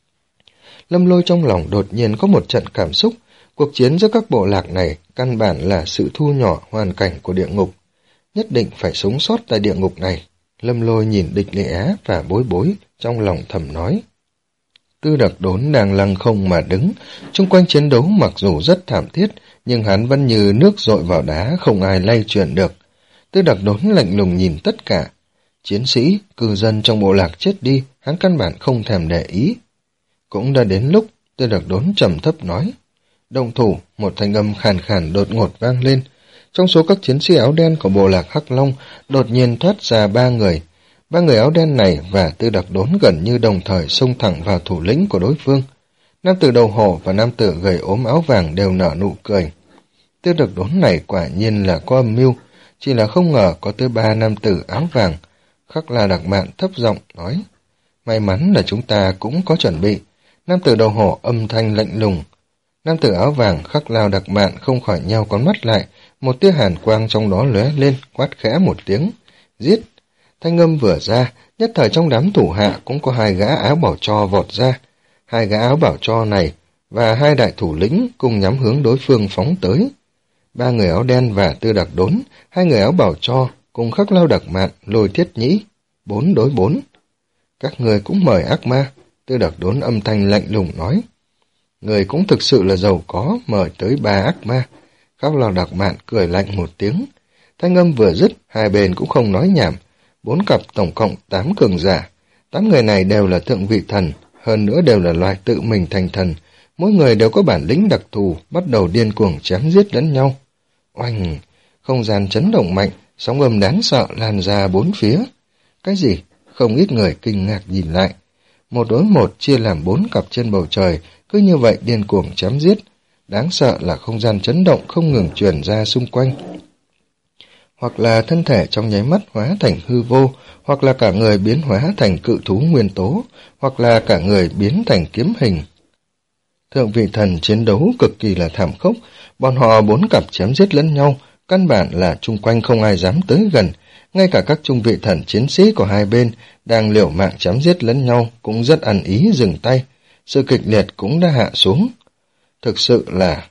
Lâm Lôi trong lòng đột nhiên có một trận cảm xúc, cuộc chiến giữa các bộ lạc này căn bản là sự thu nhỏ hoàn cảnh của địa ngục. Nhất định phải sống sót tại địa ngục này. Lâm Lôi nhìn Địch Lệ Á và Bối Bối, trong lòng thầm nói. Tư Đặc Đốn đang lăng không mà đứng, xung quanh chiến đấu mặc dù rất thảm thiết, nhưng hắn vẫn như nước dội vào đá, không ai lay chuyển được. Tư Đặc Đốn lạnh lùng nhìn tất cả. Chiến sĩ, cư dân trong bộ lạc chết đi, hắn căn bản không thèm để ý. Cũng đã đến lúc, Tư Đặc Đốn trầm thấp nói. Động thủ, một thanh âm khàn khàn đột ngột vang lên. Trong số các chiến sĩ áo đen của bộ lạc Hắc Long, đột nhiên thoát ra ba người. Ba người áo đen này và Tư Đặc Đốn gần như đồng thời xông thẳng vào thủ lĩnh của đối phương. Nam tử đầu hổ và nam tử gầy ốm áo vàng đều nở nụ cười. Tư Đặc Đốn này quả nhiên là có âm mưu, chỉ là không ngờ có tới ba nam tử áo vàng. Khắc La Đặc Mạn thấp giọng nói, may mắn là chúng ta cũng có chuẩn bị. Nam tử đầu hổ âm thanh lạnh lùng. Nam tử áo vàng Khắc La Đặc Mạn không khỏi nheo con mắt lại, một tia hàn quang trong đó lóe lên, quát khẽ một tiếng, giết. Thanh âm vừa ra, nhất thời trong đám thủ hạ cũng có hai gã áo bảo cho vọt ra. Hai gã áo bảo cho này và hai đại thủ lĩnh cùng nhắm hướng đối phương phóng tới. Ba người áo đen và Tư Đặc Đốn, hai người áo bảo cho cùng Khắc Lao Đặc Mạn, Lôi Thiết Nhĩ, bốn đối bốn. Các người cũng mời ác ma. Tư Đặc Đốn âm thanh lạnh lùng nói. Người cũng thực sự là giàu có, mời tới ba ác ma. Khắc Lao Đặc Mạn cười lạnh một tiếng. Thanh âm vừa dứt, hai bên cũng không nói nhảm. Bốn cặp tổng cộng tám cường giả. Tám người này đều là thượng vị thần, hơn nữa đều là loài tự mình thành thần. Mỗi người đều có bản lĩnh đặc thù, bắt đầu điên cuồng chém giết lẫn nhau. Oanh! Không gian chấn động mạnh, sóng âm đáng sợ lan ra bốn phía. Cái gì? Không ít người kinh ngạc nhìn lại. Một đối một chia làm bốn cặp trên bầu trời, cứ như vậy điên cuồng chém giết. Đáng sợ là không gian chấn động không ngừng truyền ra xung quanh. Hoặc là thân thể trong nháy mắt hóa thành hư vô, hoặc là cả người biến hóa thành cự thú nguyên tố, hoặc là cả người biến thành kiếm hình. Thượng vị thần chiến đấu cực kỳ là thảm khốc, bọn họ bốn cặp chém giết lẫn nhau, căn bản là chung quanh không ai dám tới gần, ngay cả các trung vị thần chiến sĩ của hai bên đang liều mạng chém giết lẫn nhau cũng rất ăn ý dừng tay, sự kịch liệt cũng đã hạ xuống. Thực sự là...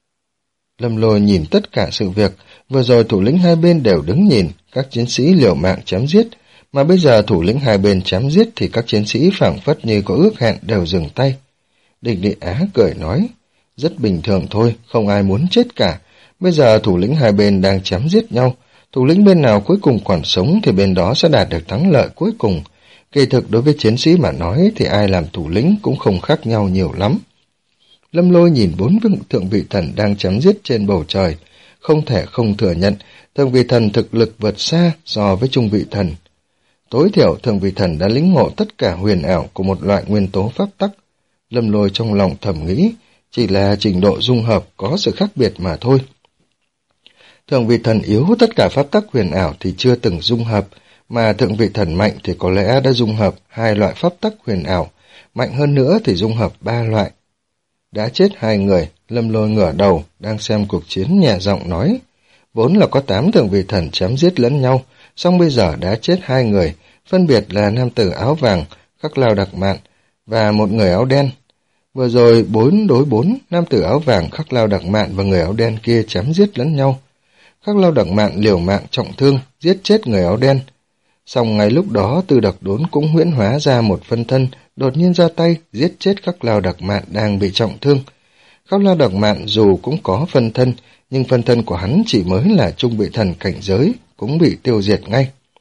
Lâm Lôi nhìn tất cả sự việc, vừa rồi thủ lĩnh hai bên đều đứng nhìn, các chiến sĩ liều mạng chém giết, mà bây giờ thủ lĩnh hai bên chém giết thì các chiến sĩ phảng phất như có ước hẹn đều dừng tay. Địch Địa Á cười nói, rất bình thường thôi, không ai muốn chết cả. Bây giờ thủ lĩnh hai bên đang chém giết nhau, thủ lĩnh bên nào cuối cùng còn sống thì bên đó sẽ đạt được thắng lợi cuối cùng. Kỳ thực đối với chiến sĩ mà nói thì ai làm thủ lĩnh cũng không khác nhau nhiều lắm. Lâm Lôi nhìn bốn thượng vị thần đang chém giết trên bầu trời, không thể không thừa nhận thượng vị thần thực lực vượt xa so với trung vị thần. Tối thiểu thượng vị thần đã lĩnh ngộ tất cả huyền ảo của một loại nguyên tố pháp tắc. Lâm Lôi trong lòng thầm nghĩ, chỉ là trình độ dung hợp có sự khác biệt mà thôi. Thượng vị thần yếu tất cả pháp tắc huyền ảo thì chưa từng dung hợp, mà thượng vị thần mạnh thì có lẽ đã dung hợp hai loại pháp tắc huyền ảo, mạnh hơn nữa thì dung hợp ba loại. Đã chết hai người, Lâm Lôi ngửa đầu, đang xem cuộc chiến nhẹ giọng nói. Vốn là có tám thượng vị thần chém giết lẫn nhau, song bây giờ đã chết hai người, phân biệt là nam tử áo vàng, Khắc Lao Đặc Mạn, và một người áo đen. Vừa rồi bốn đối bốn, nam tử áo vàng, Khắc Lao Đặc Mạn và người áo đen kia chém giết lẫn nhau. Khắc Lao Đặc Mạn liều mạng trọng thương, giết chết người áo đen. Song ngay lúc đó Tư Đặc Đốn cũng huyễn hóa ra một phân thân, đột nhiên ra tay giết chết Khắc Lao Đặc Mạn đang bị trọng thương. Khắc Lao Đặc Mạn dù cũng có phân thân, nhưng phân thân của hắn chỉ mới là trung vị thần cảnh giới, cũng bị tiêu diệt ngay.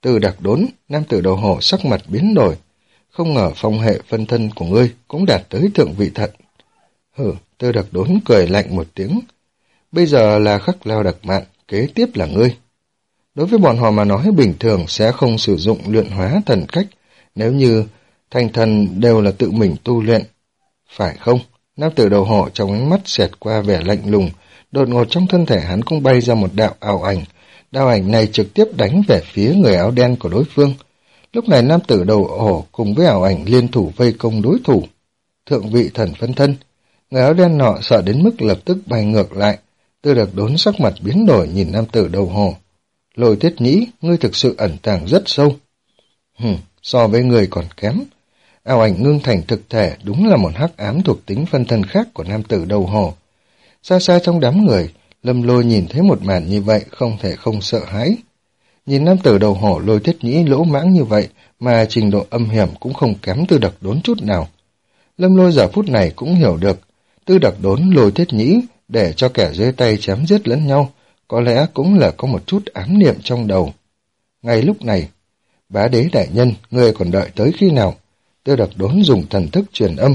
Từ Đặc Đốn, nam tử đầu hổ sắc mặt biến đổi. Không ngờ phong hệ phân thân của ngươi cũng đạt tới thượng vị thần. Hừ, Từ Đặc Đốn cười lạnh một tiếng. Bây giờ là Khắc Lao Đặc Mạn, kế tiếp là ngươi. Đối với bọn họ mà nói bình thường sẽ không sử dụng luyện hóa thần cách, nếu như thành thần đều là tự mình tu luyện. Phải không? Nam tử đầu hổ trong ánh mắt xẹt qua vẻ lạnh lùng, đột ngột trong thân thể hắn cũng bay ra một đạo ảo ảnh. Đạo ảnh này trực tiếp đánh về phía người áo đen của đối phương. Lúc này nam tử đầu hổ cùng với ảo ảnh liên thủ vây công đối thủ. Thượng vị thần phân thân. Người áo đen nọ sợ đến mức lập tức bay ngược lại. Từ Đặc Đốn sắc mặt biến đổi nhìn nam tử đầu hổ. Lôi Thiết Nhĩ, ngươi thực sự ẩn tàng rất sâu. Hừm, so với ngươi còn kém. Ảo ảnh ngưng thành thực thể đúng là một hắc ám thuộc tính phân thân khác của nam tử đầu hổ. Xa xa trong đám người, Lâm Lôi nhìn thấy một màn như vậy không thể không sợ hãi. Nhìn nam tử đầu hổ Lôi Thiết Nhĩ lỗ mãng như vậy mà trình độ âm hiểm cũng không kém Tư Đặc Đốn chút nào. Lâm Lôi giờ phút này cũng hiểu được, Tư Đặc Đốn Lôi Thiết Nhĩ để cho kẻ dưới tay chém giết lẫn nhau, có lẽ cũng là có một chút ám niệm trong đầu. Ngay lúc này, Bá Đế đại nhân, ngươi còn đợi tới khi nào? Tư Đặc Đốn dùng thần thức truyền âm.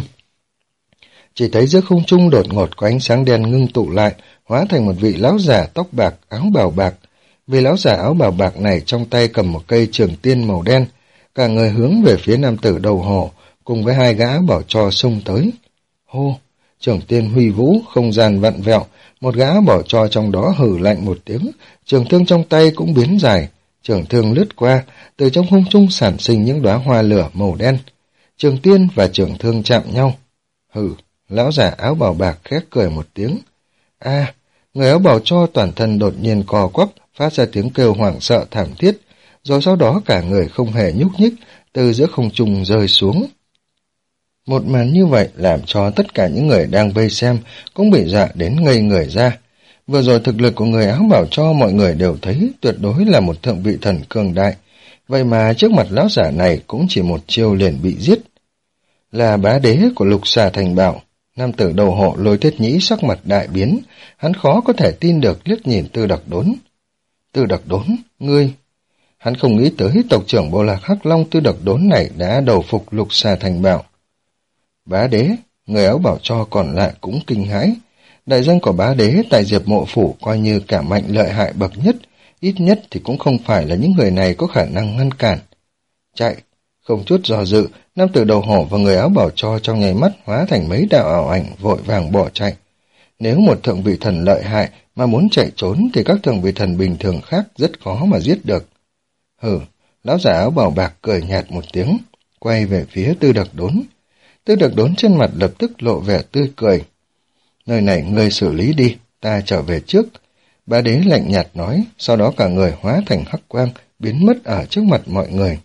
Chỉ thấy giữa không trung đột ngột có ánh sáng đen ngưng tụ lại, hóa thành một vị lão giả tóc bạc, áo bào bạc. Vị lão giả áo bào bạc này trong tay cầm một cây trường tiên màu đen, cả người hướng về phía nam tử đầu hổ, cùng với hai gã bảo cho xông tới. Hô! Trường tiên huy vũ, không gian vặn vẹo, một gã bảo cho trong đó hử lạnh một tiếng, trường thương trong tay cũng biến dài, trường thương lướt qua, từ trong không trung sản sinh những đóa hoa lửa màu đen. Trường tiên và trường thương chạm nhau. Hử! Lão giả áo bào bạc khét cười một tiếng. A, người áo bào cho toàn thân đột nhiên co quắp, phát ra tiếng kêu hoảng sợ thảm thiết, rồi sau đó cả người không hề nhúc nhích, từ giữa không trung rơi xuống. Một màn như vậy làm cho tất cả những người đang vây xem cũng bị dọa đến ngây người ra. Vừa rồi thực lực của người áo bào cho mọi người đều thấy tuyệt đối là một thượng vị thần cường đại, vậy mà trước mặt lão giả này cũng chỉ một chiêu liền bị giết. Là Bá Đế của Lục Xà Thành Bảo. Nam tử đầu hộ Lôi Thiết Nhĩ sắc mặt đại biến, hắn khó có thể tin được liếc nhìn Tư Đặc Đốn. Tư Đặc Đốn, ngươi... Hắn không nghĩ tới tộc trưởng bộ lạc Hắc Long Tư Đặc Đốn này đã đầu phục Lục Xà Thành Bảo. Bá Đế, người áo bảo cho còn lại cũng kinh hãi. Đại danh của Bá Đế tại Diệp Mộ Phủ coi như cả mạnh lợi hại bậc nhất, ít nhất thì cũng không phải là những người này có khả năng ngăn cản. Chạy! Không chút do dự, nam tử đầu hổ và người áo bảo cho trong nháy mắt hóa thành mấy đạo ảo ảnh vội vàng bỏ chạy. Nếu một thượng vị thần lợi hại mà muốn chạy trốn thì các thượng vị thần bình thường khác rất khó mà giết được. Hừ, lão giả áo bào bạc cười nhạt một tiếng, quay về phía Tư Đặc Đốn. Tư Đặc Đốn trên mặt lập tức lộ vẻ tươi cười. Nơi này ngươi xử lý đi, ta trở về trước. Bá Đế lạnh nhạt nói, sau đó cả người hóa thành hắc quang, biến mất ở trước mặt mọi người.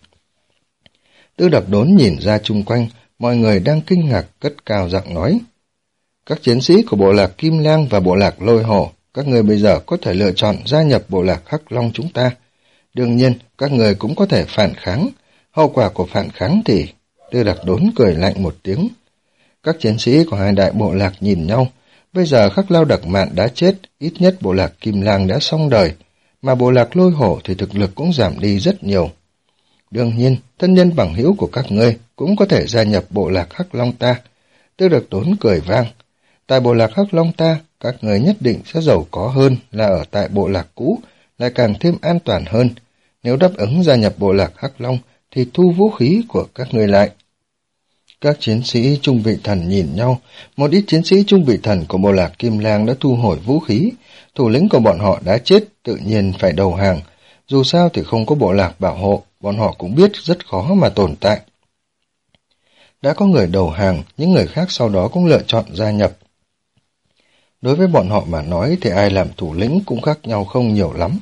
Tư Đặc Đốn nhìn ra chung quanh, mọi người đang kinh ngạc cất cao giọng nói. Các chiến sĩ của bộ lạc Kim Lang và bộ lạc Lôi Hổ, các người bây giờ có thể lựa chọn gia nhập bộ lạc Hắc Long chúng ta. Đương nhiên, các người cũng có thể phản kháng. Hậu quả của phản kháng thì... Tư Đặc Đốn cười lạnh một tiếng. Các chiến sĩ của hai đại bộ lạc nhìn nhau. Bây giờ Khắc Lao Đặc Mạn đã chết, ít nhất bộ lạc Kim Lang đã xong đời, mà bộ lạc Lôi Hổ thì thực lực cũng giảm đi rất nhiều. Đương nhiên, thân nhân bằng hữu của các ngươi cũng có thể gia nhập bộ lạc Hắc Long ta. Tư Đặc Đốn cười vang. Tại bộ lạc Hắc Long ta, các ngươi nhất định sẽ giàu có hơn là ở tại bộ lạc cũ, lại càng thêm an toàn hơn. Nếu đáp ứng gia nhập bộ lạc Hắc Long, thì thu vũ khí của các ngươi lại. Các chiến sĩ trung vị thần nhìn nhau, một ít chiến sĩ trung vị thần của bộ lạc Kim Lang đã thu hồi vũ khí, thủ lĩnh của bọn họ đã chết, tự nhiên phải đầu hàng. Dù sao thì không có bộ lạc bảo hộ, bọn họ cũng biết rất khó mà tồn tại. Đã có người đầu hàng, những người khác sau đó cũng lựa chọn gia nhập. Đối với bọn họ mà nói thì ai làm thủ lĩnh cũng khác nhau không nhiều lắm.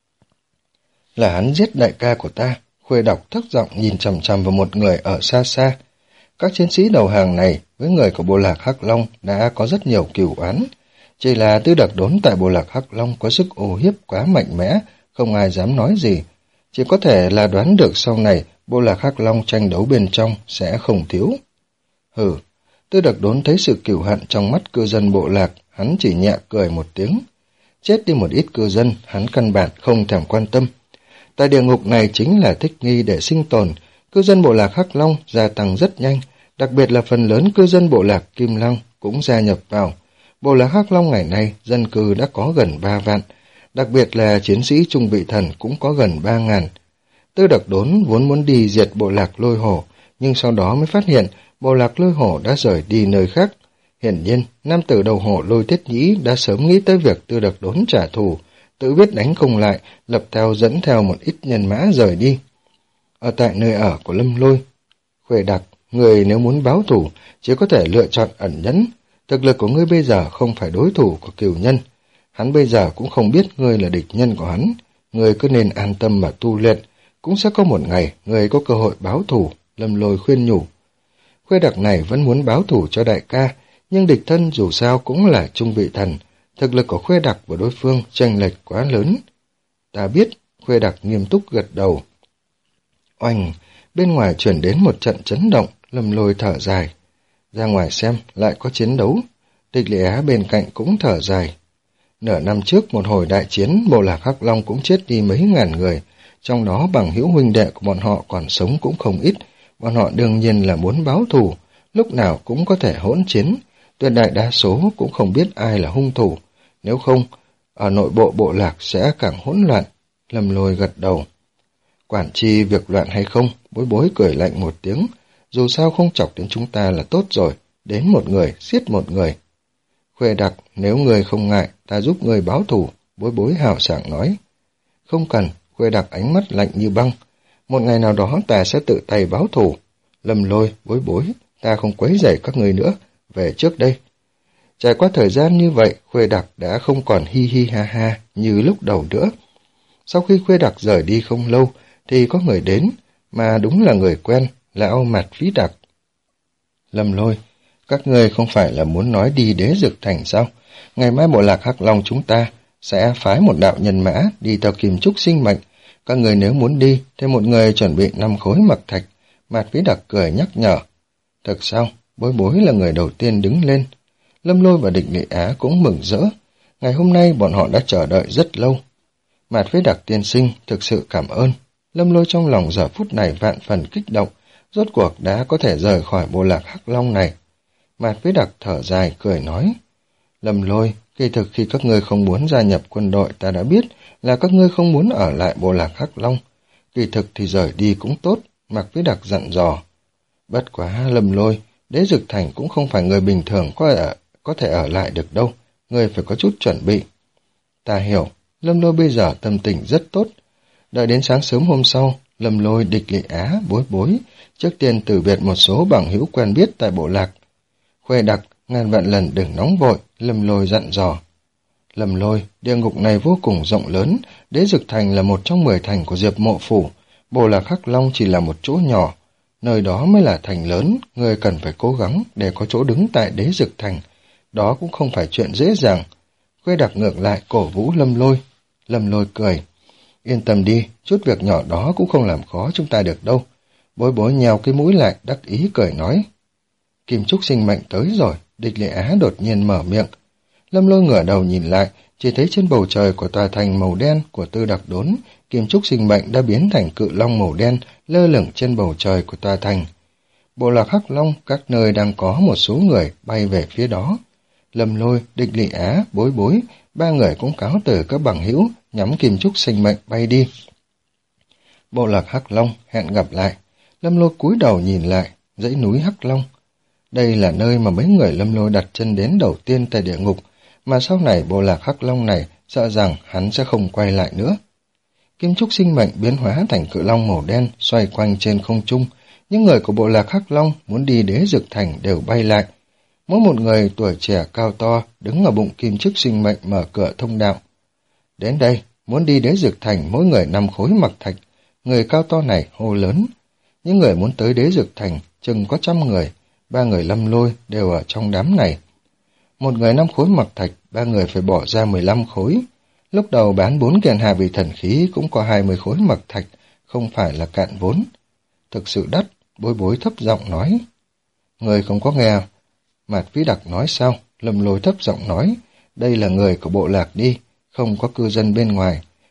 Là hắn giết đại ca của ta, Khuê Đọc thất giọng nhìn chằm chằm vào một người ở xa xa. Các chiến sĩ đầu hàng này với người của bộ lạc Hắc Long đã có rất nhiều cừu oán. Chỉ là Tư Đặc Đốn tại bộ lạc Hắc Long có sức ô hiếp quá mạnh mẽ, không ai dám nói gì. Chỉ có thể là đoán được sau này bộ lạc Hắc Long tranh đấu bên trong sẽ không thiếu. Hừ, Tư Đặc Đốn thấy sự cừu hận trong mắt cư dân bộ lạc, hắn chỉ nhẹ cười một tiếng. Chết đi một ít cư dân, hắn căn bản không thèm quan tâm. Tại địa ngục này chính là thích nghi để sinh tồn, cư dân bộ lạc Hắc Long gia tăng rất nhanh, đặc biệt là phần lớn cư dân bộ lạc Kim Long cũng gia nhập vào. Bộ lạc Hắc Long ngày nay dân cư đã có gần ba vạn, đặc biệt là chiến sĩ trung vị thần cũng có gần ba ngàn. Tư Đặc Đốn vốn muốn đi diệt bộ lạc Lôi Hổ, nhưng sau đó mới phát hiện bộ lạc Lôi Hổ đã rời đi nơi khác. Hiển nhiên, nam tử đầu hổ Lôi Thiết Nhĩ đã sớm nghĩ tới việc Tư Đặc Đốn trả thù, tự biết đánh không lại, lập theo dẫn theo một ít nhân mã rời đi. Ở tại nơi ở của Lâm Lôi, Khuê Đặc, người nếu muốn báo thù chỉ có thể lựa chọn ẩn nhẫn. Thực lực của ngươi bây giờ không phải đối thủ của Cửu Nhân. Hắn bây giờ cũng không biết ngươi là địch nhân của hắn. Ngươi cứ nên an tâm mà tu luyện. Cũng sẽ có một ngày ngươi có cơ hội báo thù, Lâm Lôi khuyên nhủ. Khuê Đặc này vẫn muốn báo thù cho đại ca, nhưng địch thân dù sao cũng là trung vị thần. Thực lực của Khuê Đặc và đối phương chênh lệch quá lớn. Ta biết, Khuê Đặc nghiêm túc gật đầu. Oanh, bên ngoài chuyển đến một trận chấn động, Lâm Lôi thở dài. Ra ngoài xem, lại có chiến đấu. Địch Lệ Á bên cạnh cũng thở dài. Nửa năm trước một hồi đại chiến, bộ lạc Hắc Long cũng chết đi mấy ngàn người, trong đó bằng hữu huynh đệ của bọn họ còn sống cũng không ít. Bọn họ đương nhiên là muốn báo thù, lúc nào cũng có thể hỗn chiến. Tuyệt đại đa số cũng không biết ai là hung thủ, nếu không, ở nội bộ bộ lạc sẽ càng hỗn loạn. Lâm Lôi gật đầu. Quản chi việc loạn hay không, Bối Bối cười lạnh một tiếng. Dù sao không chọc đến chúng ta là tốt rồi, đến một người, giết một người. Khuê Đặc, nếu người không ngại, ta giúp người báo thù, Bối Bối hào sảng nói. Không cần, Khuê Đặc ánh mắt lạnh như băng. Một ngày nào đó ta sẽ tự tay báo thù. Lâm Lôi, Bối Bối, ta không quấy rầy các người nữa, về trước đây. Trải qua thời gian như vậy, Khuê Đặc đã không còn hi hi ha ha như lúc đầu nữa. Sau khi Khuê Đặc rời đi không lâu, thì có người đến, mà đúng là người quen, lão Mạt Vĩ Đặc. Lâm Lôi, các ngươi không phải là muốn nói đi Đế Dực Thành sao? Ngày mai bộ lạc Hắc Long chúng ta sẽ phái một đạo nhân mã đi theo Kim Trúc sinh mệnh. Các người nếu muốn đi, thì một người chuẩn bị năm khối mặc thạch. Mạt Vĩ Đặc cười nhắc nhở. Thật sao? Bối Bối là người đầu tiên đứng lên. Lâm Lôi và Địch Lệ Á cũng mừng rỡ. Ngày hôm nay bọn họ đã chờ đợi rất lâu. Mạt Vĩ Đặc tiên sinh thực sự cảm ơn. Lâm Lôi trong lòng giờ phút này vạn phần kích động, rốt cuộc đã có thể rời khỏi bộ lạc Hắc Long này. Mạt Vĩ Đặc thở dài cười nói. Lâm Lôi, kỳ thực khi các ngươi không muốn gia nhập quân đội, ta đã biết là các ngươi không muốn ở lại bộ lạc Hắc Long. Kỳ thực thì rời đi cũng tốt, Mạt Vĩ Đặc dặn dò. Bất quá Lâm Lôi, Đế Dực Thành cũng không phải người bình thường có, ở, có thể ở lại được đâu, ngươi phải có chút chuẩn bị. Ta hiểu, Lâm Lôi bây giờ tâm tình rất tốt. Đợi đến sáng sớm hôm sau, Lâm Lôi, Địch Lệ Á, Bối Bối, trước tiên từ biệt một số bằng hữu quen biết tại bộ lạc. Khuê Đặc, ngàn vạn lần đừng nóng vội, Lâm Lôi dặn dò. Lâm Lôi, địa ngục này vô cùng rộng lớn, Đế Dực Thành là một trong mười thành của Diệp Mộ Phủ, bộ lạc Hắc Long chỉ là một chỗ nhỏ, nơi đó mới là thành lớn, người cần phải cố gắng để có chỗ đứng tại Đế Dực Thành, đó cũng không phải chuyện dễ dàng. Khuê Đặc ngược lại cổ vũ Lâm Lôi. Lâm Lôi cười. Yên tâm đi, chút việc nhỏ đó cũng không làm khó chúng ta được đâu. Bối Bối nhèo cái mũi lại, đắc ý cười nói. Kim Trúc sinh mệnh tới rồi, Địch Lệ Á đột nhiên mở miệng. Lâm Lôi ngửa đầu nhìn lại, chỉ thấy trên bầu trời của tòa thành màu đen của Tư Đặc Đốn, Kim Trúc sinh mệnh đã biến thành cự long màu đen lơ lửng trên bầu trời của tòa thành. Bộ lạc Hắc Long các nơi đang có một số người bay về phía đó. Lâm Lôi, Địch Lệ Á, Bối Bối, ba người cũng cáo từ các bằng hữu nhắm Kim Trúc sinh mệnh bay đi. Bộ lạc Hắc Long hẹn gặp lại. Lâm Lôi cúi đầu nhìn lại dãy núi Hắc Long. Đây là nơi mà mấy người Lâm Lôi đặt chân đến đầu tiên tại địa ngục, mà sau này bộ lạc Hắc Long này sợ rằng hắn sẽ không quay lại nữa. Kim Trúc sinh mệnh biến hóa thành cự long màu đen xoay quanh trên không trung. Những người của bộ lạc Hắc Long muốn đi Đế Dực Thành đều bay lại. Mỗi một người tuổi trẻ cao to đứng ở bụng Kim Trúc sinh mệnh mở cửa thông đạo. Đến đây, muốn đi Đế Dực Thành mỗi người năm khối mặc thạch. Người cao to này hô lớn. Những người muốn tới Đế Dực Thành chừng có trăm người, ba người Lâm Lôi đều ở trong đám này. Một người năm khối mặc thạch, ba người phải bỏ ra mười lăm khối. Lúc đầu bán bốn kiện hạ vị thần khí cũng có hai mươi khối mặc thạch, không phải là cạn vốn. Thực sự đắt, Bối Bối thấp giọng nói. Người không có nghe. Mạt Vĩ Đặc nói sao? Lâm Lôi thấp giọng nói. Đây là người của bộ lạc đi, không có cư dân bên ngoài.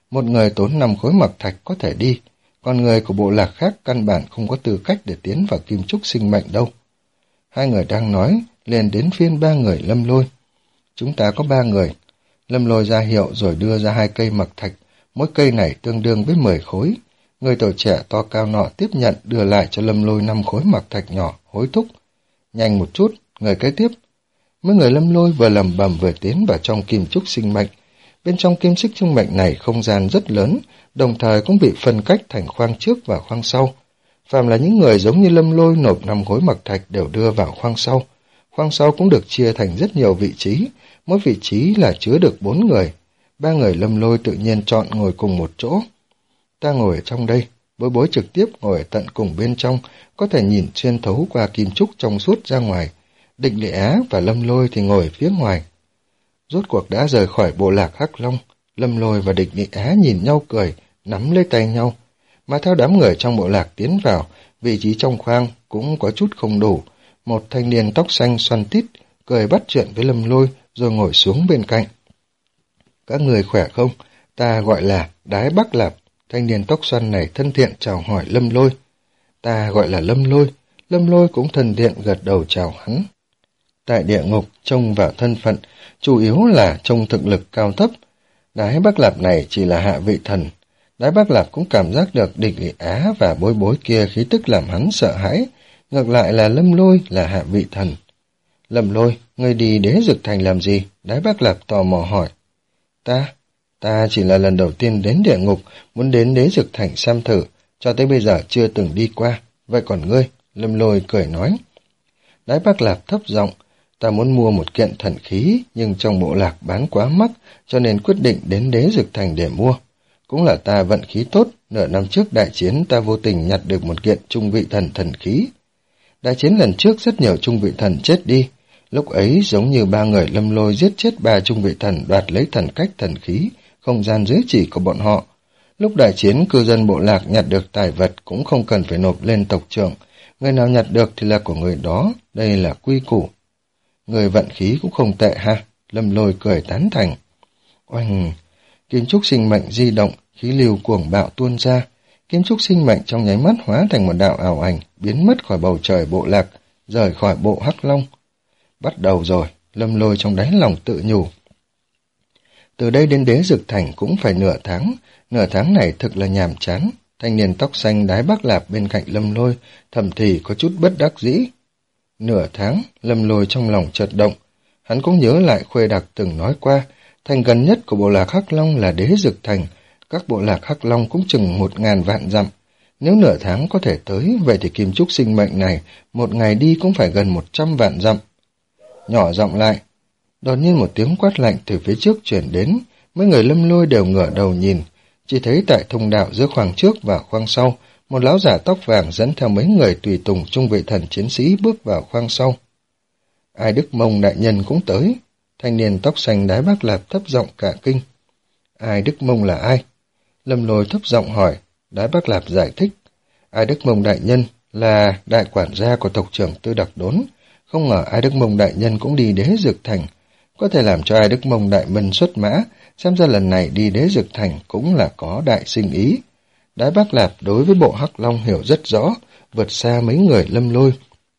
Một người tốn năm khối mặc thạch có thể đi, còn người của bộ lạc khác căn bản không có tư cách để tiến vào kim trúc sinh mệnh đâu. Hai người đang nói, liền đến phiên ba người Lâm Lôi. Chúng ta có ba người. Lâm Lôi ra hiệu rồi đưa ra hai cây mặc thạch, mỗi cây này tương đương với mười khối. Người tuổi trẻ to cao nọ tiếp nhận đưa lại cho Lâm Lôi năm khối mặc thạch nhỏ, hối thúc. Nhanh một chút, người kế tiếp. Mấy người Lâm Lôi vừa lầm bầm vừa tiến vào trong kim trúc sinh mệnh. Bên trong kim trúc sinh mệnh này không gian rất lớn, đồng thời cũng bị phân cách thành khoang trước và khoang sau. Phàm là những người giống như Lâm Lôi nộp năm khối mặc thạch đều đưa vào khoang sau. Khoang sau cũng được chia thành rất nhiều vị trí, mỗi vị trí là chứa được bốn người. Ba người Lâm Lôi tự nhiên chọn ngồi cùng một chỗ. Ta ngồi ở trong đây, Bối Bối trực tiếp ngồi ở tận cùng bên trong, có thể nhìn xuyên thấu qua kim trúc trong suốt ra ngoài. Định Lệ Á và Lâm Lôi thì ngồi phía ngoài. Rốt cuộc đã rời khỏi bộ lạc Hắc Long, Lâm Lôi và Địch Lệ Á nhìn nhau cười, nắm lấy tay nhau. Mà theo đám người trong bộ lạc tiến vào, vị trí trong khoang cũng có chút không đủ. Một thanh niên tóc xanh xoăn tít, cười bắt chuyện với Lâm Lôi rồi ngồi xuống bên cạnh. Các người khỏe không? Ta gọi là Đái Bắc Lạp. Thanh niên tóc xoăn này thân thiện chào hỏi Lâm Lôi. Ta gọi là Lâm Lôi. Lâm Lôi cũng thân thiện gật đầu chào hắn. Tại địa ngục, trông vào thân phận, chủ yếu là trông thực lực cao thấp. Đái Bắc Lạp này chỉ là hạ vị thần. Đái Bắc Lạp cũng cảm giác được Địch Lệ Á và Bối Bối kia khí tức làm hắn sợ hãi. Ngược lại là Lâm Lôi là hạ vị thần. Lâm Lôi, ngươi đi Đế Dực Thành làm gì? Đái Bắc Lạp tò mò hỏi. Ta, ta chỉ là lần đầu tiên đến địa ngục, muốn đến Đế Dực Thành xem thử, cho tới bây giờ chưa từng đi qua. Vậy còn ngươi? Lâm Lôi cười nói. Đái Bắc Lạp thấp giọng, ta muốn mua một kiện thần khí, nhưng trong bộ lạc bán quá mắc, cho nên quyết định đến Đế Dực Thành để mua. Cũng là ta vận khí tốt, nửa năm trước đại chiến ta vô tình nhặt được một kiện trung vị thần thần khí. Đại chiến lần trước rất nhiều trung vị thần chết đi, lúc ấy giống như ba người Lâm Lôi giết chết ba trung vị thần đoạt lấy thần cách thần khí, không gian dưới chỉ của bọn họ. Lúc đại chiến cư dân bộ lạc nhặt được tài vật cũng không cần phải nộp lên tộc trưởng, người nào nhặt được thì là của người đó, đây là quy củ. Người vận khí cũng không tệ ha, Lâm Lôi cười tán thành. Oanh, kim trúc sinh mệnh di động, khí lưu cuồng bạo tuôn ra, kim trúc sinh mệnh trong nháy mắt hóa thành một đạo ảo ảnh, biến mất khỏi bầu trời bộ lạc, rời khỏi bộ Hắc Long. Bắt đầu rồi, Lâm Lôi trong đáy lòng tự nhủ. Từ đây đến Đế Dực Thành cũng phải nửa tháng, nửa tháng này thực là nhàm chán. Thanh niên tóc xanh Đái Bắc Lạp bên cạnh Lâm Lôi, thầm thì có chút bất đắc dĩ. Nửa tháng, Lâm Lôi trong lòng chợt động, hắn cũng nhớ lại Khuê Đặc từng nói qua, thành gần nhất của bộ lạc Hắc Long là Đế Dực Thành, các bộ lạc Hắc Long cũng chừng một ngàn vạn dặm. Nếu nửa tháng có thể tới, vậy thì kim trúc sinh mệnh này, một ngày đi cũng phải gần một trăm vạn dặm. Nhỏ giọng lại, đột nhiên một tiếng quát lạnh từ phía trước chuyển đến, mấy người Lâm Lôi đều ngửa đầu nhìn, chỉ thấy tại thông đạo giữa khoang trước và khoang sau, một lão giả tóc vàng dẫn theo mấy người tùy tùng trung vị thần chiến sĩ bước vào khoang sau. Ai Đức Mông đại nhân cũng tới, thanh niên tóc xanh Đái Bắc Lạp thấp giọng cả kinh. Ai Đức Mông là ai? Lâm Lôi thấp giọng hỏi, Đái Bắc Lạp giải thích. Ai Đức Mông đại nhân là đại quản gia của tộc trưởng Tư Đặc Đốn, không ngờ Ai Đức Mông đại nhân cũng đi Đế Dực Thành, có thể làm cho Ai Đức Mông đại mân xuất mã, xem ra lần này đi Đế Dực Thành cũng là có đại sinh ý. Đái Bắc Lạp đối với bộ Hắc Long hiểu rất rõ, vượt xa mấy người Lâm Lôi.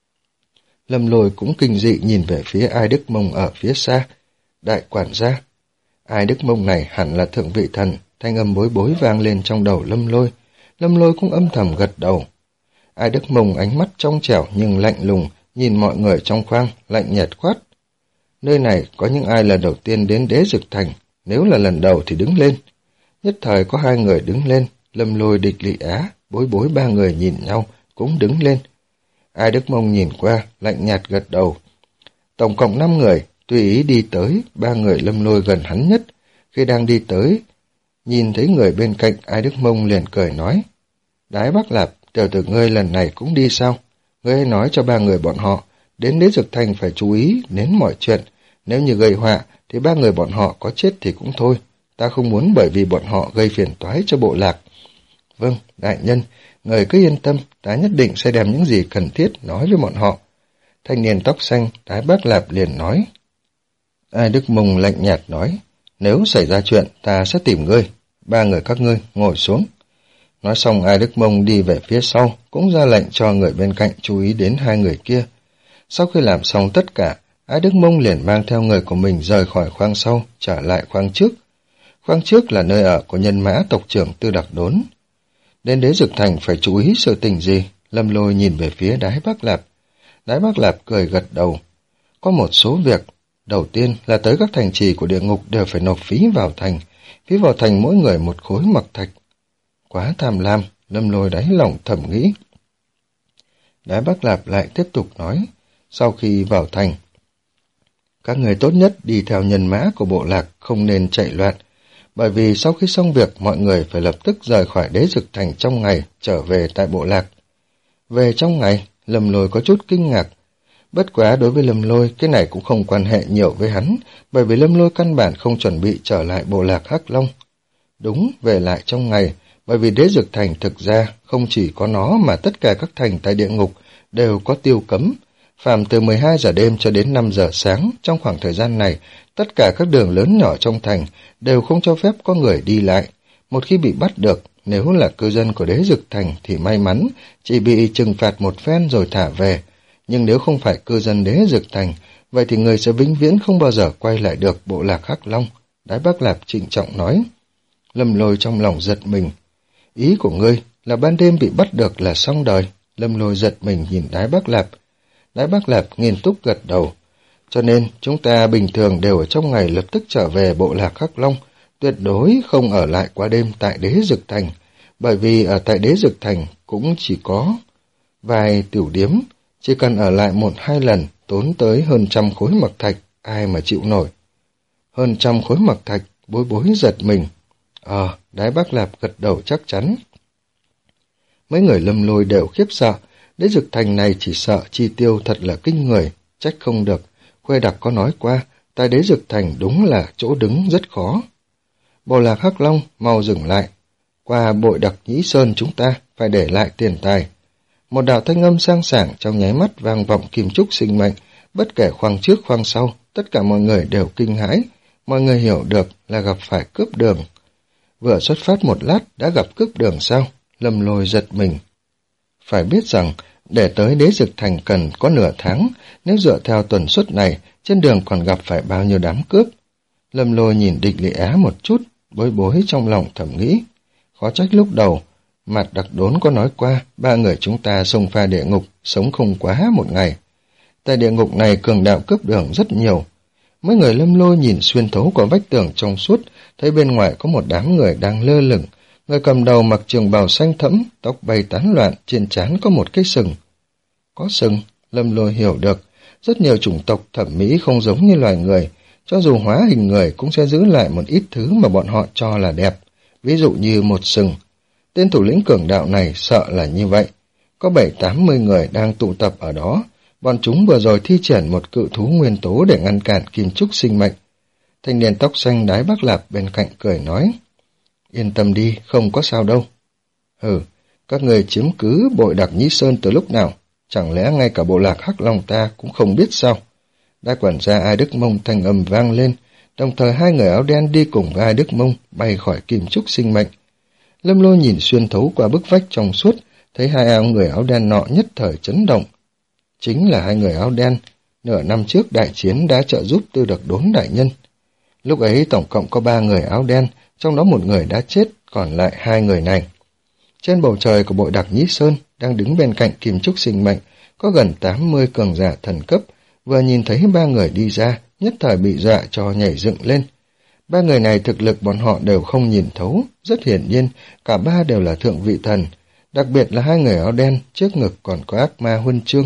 Lâm Lôi cũng kinh dị nhìn về phía Ai Đức Mông ở phía xa. Đại quản gia. Ai Đức Mông này hẳn là thượng vị thần, thanh âm Bối Bối vang lên trong đầu Lâm Lôi. Lâm Lôi cũng âm thầm gật đầu. Ai Đức Mông ánh mắt trong trẻo nhưng lạnh lùng, nhìn mọi người trong khoang, lạnh nhạt quát. Nơi này có những ai lần đầu tiên đến Đế Dực Thành, nếu là lần đầu thì đứng lên. Nhất thời có hai người đứng lên, Lâm Lôi, Địch Lị Á, Bối Bối ba người nhìn nhau, cũng đứng lên. Ai Đức Mông nhìn qua, lạnh nhạt gật đầu. Tổng cộng năm người, tùy ý đi tới, ba người Lâm Lôi gần hắn nhất. Khi đang đi tới, nhìn thấy người bên cạnh Ai Đức Mông liền cười nói. Đái Bắc Lạp, tiểu tử ngươi lần này cũng đi sao? Ngươi hãy nói cho ba người bọn họ, đến Đế Dực Thành phải chú ý đến mọi chuyện. Nếu như gây họa, thì ba người bọn họ có chết thì cũng thôi. Ta không muốn bởi vì bọn họ gây phiền toái cho bộ lạc. Vâng, đại nhân, người cứ yên tâm, ta nhất định sẽ đem những gì cần thiết nói với bọn họ. Thanh niên tóc xanh, Đái Bắc Lạp liền nói. Ai Đức Mông lạnh nhạt nói, nếu xảy ra chuyện, ta sẽ tìm ngươi. ba người các ngươi ngồi xuống. Nói xong Ai Đức Mông đi về phía sau, cũng ra lệnh cho người bên cạnh chú ý đến hai người kia. Sau khi làm xong tất cả, Ai Đức Mông liền mang theo người của mình rời khỏi khoang sau, trở lại khoang trước. Khoang trước là nơi ở của nhân mã tộc trưởng Tư Đặc Đốn. Đến Đế Dực Thành phải chú ý sự tình gì? Lâm Lôi nhìn về phía Đái Bắc Lạp. Đái Bắc Lạp cười gật đầu. Có một số việc. Đầu tiên là tới các thành trì của địa ngục đều phải nộp phí vào thành. Phí vào thành mỗi người một khối mặc thạch. Quá tham lam, Lâm Lôi đáy lòng thầm nghĩ. Đái Bắc Lạp lại tiếp tục nói. Sau khi vào thành, các người tốt nhất đi theo nhân mã của bộ lạc, không nên chạy loạn. Bởi vì sau khi xong việc, mọi người phải lập tức rời khỏi Đế Dực Thành trong ngày, trở về tại bộ lạc. Về trong ngày, Lâm Lôi có chút kinh ngạc. Bất quá đối với Lâm Lôi, cái này cũng không quan hệ nhiều với hắn, bởi vì Lâm Lôi căn bản không chuẩn bị trở lại bộ lạc Hắc Long. Đúng, về lại trong ngày, bởi vì Đế Dực Thành thực ra không chỉ có nó mà tất cả các thành tại địa ngục đều có tiêu cấm. Phàm từ mười hai giờ đêm cho đến năm giờ sáng, trong khoảng thời gian này, tất cả các đường lớn nhỏ trong thành đều không cho phép có người đi lại. Một khi bị bắt được, nếu là cư dân của Đế Dực Thành thì may mắn, chỉ bị trừng phạt một phen rồi thả về. Nhưng nếu không phải cư dân Đế Dực Thành, vậy thì người sẽ vĩnh viễn không bao giờ quay lại được bộ lạc Hắc Long. Đái Bắc Lạp trịnh trọng nói. Lâm Lôi trong lòng giật mình. Ý của ngươi là ban đêm bị bắt được là xong đời. Lâm Lôi giật mình nhìn Đái Bắc Lạp. Đái Bắc Lạp nghiêm túc gật đầu. Cho nên chúng ta bình thường đều ở trong ngày lập tức trở về bộ lạc Hắc Long, tuyệt đối không ở lại qua đêm tại Đế Dực Thành, bởi vì ở tại Đế Dực Thành cũng chỉ có vài tiểu điếm, chỉ cần ở lại một hai lần tốn tới hơn trăm khối mặc thạch, ai mà chịu nổi. Hơn trăm khối mặc thạch, Bối Bối giật mình. Ờ, à, Đái Bắc Lạp gật đầu chắc chắn. Mấy người Lâm Lôi đều khiếp sợ, Đế Dực Thành này chỉ sợ chi tiêu thật là kinh người, trách không được. Khuê Đặc có nói qua, tại Đế Dực Thành đúng là chỗ đứng rất khó. Bộ lạc Hắc Long mau dừng lại. Qua Bội Đặc Nhĩ Sơn chúng ta phải để lại tiền tài. Một đạo thanh âm sang sảng trong nháy mắt vang vọng kim trúc sinh mệnh, bất kể khoang trước khoang sau, tất cả mọi người đều kinh hãi. Mọi người hiểu được là gặp phải cướp đường. Vừa xuất phát một lát đã gặp cướp đường sao? Lâm Lôi giật mình. Phải biết rằng, để tới Đế Dực Thành cần có nửa tháng, nếu dựa theo tuần suất này, trên đường còn gặp phải bao nhiêu đám cướp. Lâm Lôi nhìn Địch Lệ Á một chút, Bối Bối trong lòng thầm nghĩ. Khó trách lúc đầu, Mặt Đặc Đốn có nói qua, ba người chúng ta xông pha địa ngục, sống không quá một ngày. Tại địa ngục này cường đạo cướp đường rất nhiều. Mấy người Lâm Lôi nhìn xuyên thấu qua vách tường trong suốt, thấy bên ngoài có một đám người đang lơ lửng. Người cầm đầu mặc trường bào xanh thẫm, tóc bay tán loạn, trên trán có một cái sừng. Có sừng, Lâm Lôi hiểu được. Rất nhiều chủng tộc thẩm mỹ không giống như loài người, cho dù hóa hình người cũng sẽ giữ lại một ít thứ mà bọn họ cho là đẹp, ví dụ như một sừng. Tên thủ lĩnh cường đạo này sợ là như vậy. Có bảy tám mươi người đang tụ tập ở đó, bọn chúng vừa rồi thi triển một cự thú nguyên tố để ngăn cản kim trúc sinh mệnh. Thanh niên tóc xanh Đái Bắc Lạp bên cạnh cười nói, yên tâm đi, không có sao đâu. Hừ, các người chiếm cứ Bội Đặc Nhĩ Sơn từ lúc nào? Chẳng lẽ ngay cả bộ lạc Hắc Long ta cũng không biết sao? Đại quản gia Ai Đức Mông thanh âm vang lên, đồng thời hai người áo đen đi cùng với Ai Đức Mông bay khỏi kim trúc sinh mệnh. Lâm Lôi nhìn xuyên thấu qua bức vách trong suốt, thấy hai áo người áo đen nọ nhất thời chấn động. Chính là hai người áo đen, nửa năm trước đại chiến đã trợ giúp Tư Đặc Đốn đại nhân. Lúc ấy tổng cộng có ba người áo đen, trong đó một người đã chết, còn lại hai người này. Trên bầu trời của Bội Đặc Nhĩ Sơn, đang đứng bên cạnh kim trúc sinh mệnh, có gần tám mươi cường giả thần cấp, vừa nhìn thấy ba người đi ra, nhất thời bị dọa cho nhảy dựng lên. Ba người này thực lực bọn họ đều không nhìn thấu, rất hiển nhiên, cả ba đều là thượng vị thần, đặc biệt là hai người áo đen, trước ngực còn có ác ma huân chương.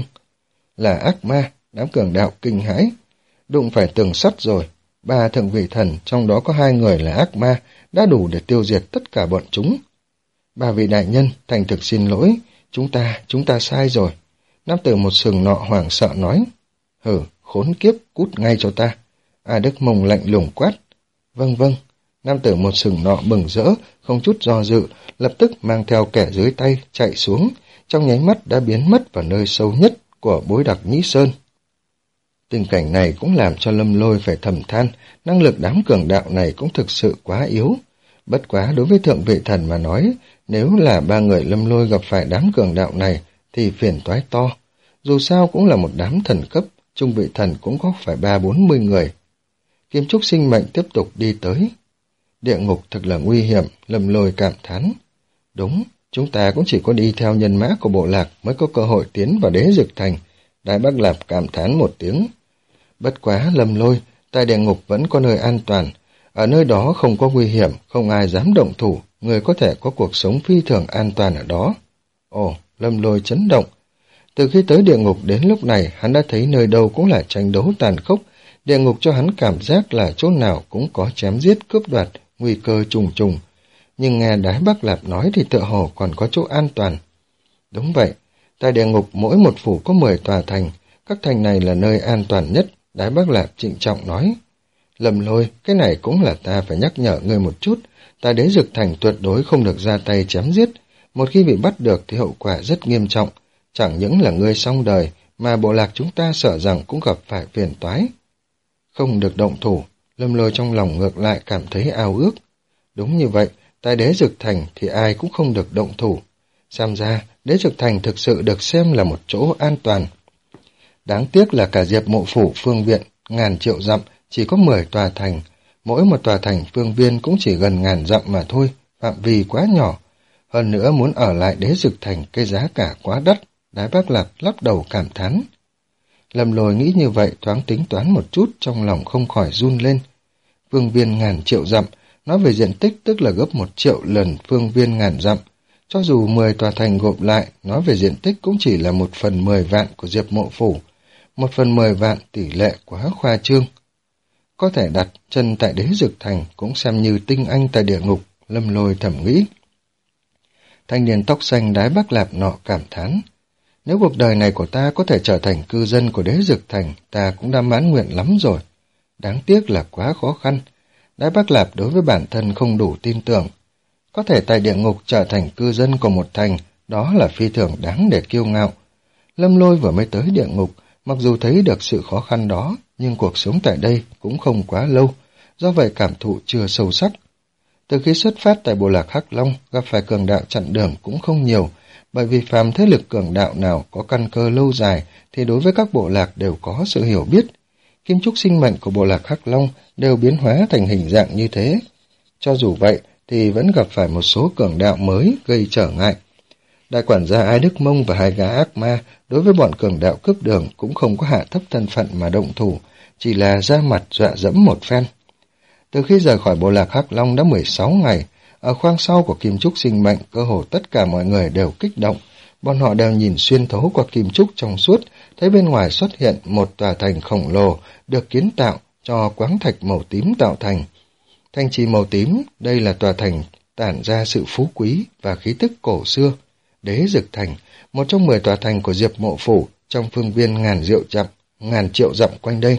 Là ác ma, đám cường đạo kinh hãi, đụng phải tường sắt rồi, ba thượng vị thần, trong đó có hai người là ác ma, đã đủ để tiêu diệt tất cả bọn chúng. Ba vị đại nhân, thành thực xin lỗi, chúng ta, chúng ta sai rồi. Nam tử một sừng nọ hoảng sợ nói, hử, khốn kiếp, cút ngay cho ta. Ai Đức Mông lạnh lùng quát, vâng vâng. Nam tử một sừng nọ mừng rỡ, không chút do dự, lập tức mang theo kẻ dưới tay chạy xuống, trong nháy mắt đã biến mất vào nơi sâu nhất của Bối Đặc Nhĩ Sơn. Tình cảnh này cũng làm cho Lâm Lôi phải thầm than, năng lực đám cường đạo này cũng thực sự quá yếu. Bất quá đối với thượng vị thần mà nói, nếu là ba người Lâm Lôi gặp phải đám cường đạo này thì phiền toái to. Dù sao cũng là một đám thần cấp, trung vị thần cũng có phải ba bốn mươi người. Kim Trúc sinh mệnh tiếp tục đi tới. Địa ngục thật là nguy hiểm, Lâm Lôi cảm thán. Đúng, chúng ta cũng chỉ có đi theo nhân mã của bộ lạc mới có cơ hội tiến vào Đế Dực Thành. Đại Bác Lạp cảm thán một tiếng. Bất quá Lâm Lôi, tại địa ngục vẫn có nơi an toàn. Ở nơi đó không có nguy hiểm, không ai dám động thủ, người có thể có cuộc sống phi thường an toàn ở đó. Ồ, Lâm Lôi chấn động. Từ khi tới địa ngục đến lúc này, hắn đã thấy nơi đâu cũng là tranh đấu tàn khốc. Địa ngục cho hắn cảm giác là chỗ nào cũng có chém giết, cướp đoạt, nguy cơ trùng trùng. Nhưng nghe Đái Bác Lạp nói thì tựa hồ còn có chỗ an toàn. Đúng vậy, tại địa ngục mỗi một phủ có mười tòa thành, các thành này là nơi an toàn nhất, Đái Bác Lạp trịnh trọng nói. Lâm Lôi, cái này cũng là ta phải nhắc nhở ngươi một chút, tại Đế Dực Thành tuyệt đối không được ra tay chém giết, một khi bị bắt được thì hậu quả rất nghiêm trọng, chẳng những là ngươi xong đời, mà bộ lạc chúng ta sợ rằng cũng gặp phải phiền toái. Không được động thủ, Lâm Lôi trong lòng ngược lại cảm thấy ao ước. Đúng như vậy, tại Đế Dực Thành thì ai cũng không được động thủ. Xem ra, Đế Dực Thành thực sự được xem là một chỗ an toàn. Đáng tiếc là cả Diệp Mộ Phủ phương viện, ngàn triệu dặm, chỉ có mười tòa thành. Mỗi một tòa thành phương viên cũng chỉ gần ngàn dặm mà thôi, phạm vi quá nhỏ. Hơn nữa muốn ở lại Đế Dực Thành cái giá cả quá đắt, Đái Bác Lạp lắc đầu cảm thán. Lâm Lôi nghĩ như vậy thoáng tính toán một chút, trong lòng không khỏi run lên. Phương viên ngàn triệu dặm, nói về diện tích tức là gấp một triệu lần phương viên ngàn dặm. Cho dù mười tòa thành gộp lại, nói về diện tích cũng chỉ là một phần mười vạn của Diệp Mộ Phủ. Một phần mười vạn tỷ lệ quá khoa trương. Có thể đặt chân tại Đế Dực Thành cũng xem như tinh anh tại địa ngục, Lâm Lôi thầm nghĩ. Thanh niên tóc xanh Đái Bác Lạp nọ cảm thán. Nếu cuộc đời này của ta có thể trở thành cư dân của Đế Dực Thành, ta cũng đã mãn nguyện lắm rồi. Đáng tiếc là quá khó khăn. Đái Bác Lạp đối với bản thân không đủ tin tưởng. Có thể tại địa ngục trở thành cư dân của một thành, đó là phi thường đáng để kiêu ngạo. Lâm Lôi vừa mới tới địa ngục, mặc dù thấy được sự khó khăn đó, nhưng cuộc sống tại đây cũng không quá lâu, do vậy cảm thụ chưa sâu sắc. Từ khi xuất phát tại bộ lạc Hắc Long, gặp phải cường đạo chặn đường cũng không nhiều, bởi vì phàm thế lực cường đạo nào có căn cơ lâu dài thì đối với các bộ lạc đều có sự hiểu biết. Kim Trúc sinh mệnh của bộ lạc Hắc Long đều biến hóa thành hình dạng như thế. Cho dù vậy thì vẫn gặp phải một số cường đạo mới gây trở ngại. Đại quản gia Ai Đức Mông và hai gã ác ma đối với bọn cường đạo cướp đường cũng không có hạ thấp thân phận mà động thủ, chỉ là ra mặt dọa dẫm một phen. Từ khi rời khỏi bộ lạc Hắc Long đã mười sáu ngày, ở khoang sau của Kim Trúc sinh mệnh cơ hồ tất cả mọi người đều kích động. Bọn họ đều nhìn xuyên thấu qua kim trúc trong suốt, thấy bên ngoài xuất hiện một tòa thành khổng lồ được kiến tạo cho quáng thạch màu tím tạo thành. Thành trì màu tím, đây là tòa thành tản ra sự phú quý và khí tức cổ xưa. Đế Dực Thành, một trong mười tòa thành của Diệp Mộ Phủ trong phương viên ngàn triệu dặm, ngàn triệu dặm quanh đây.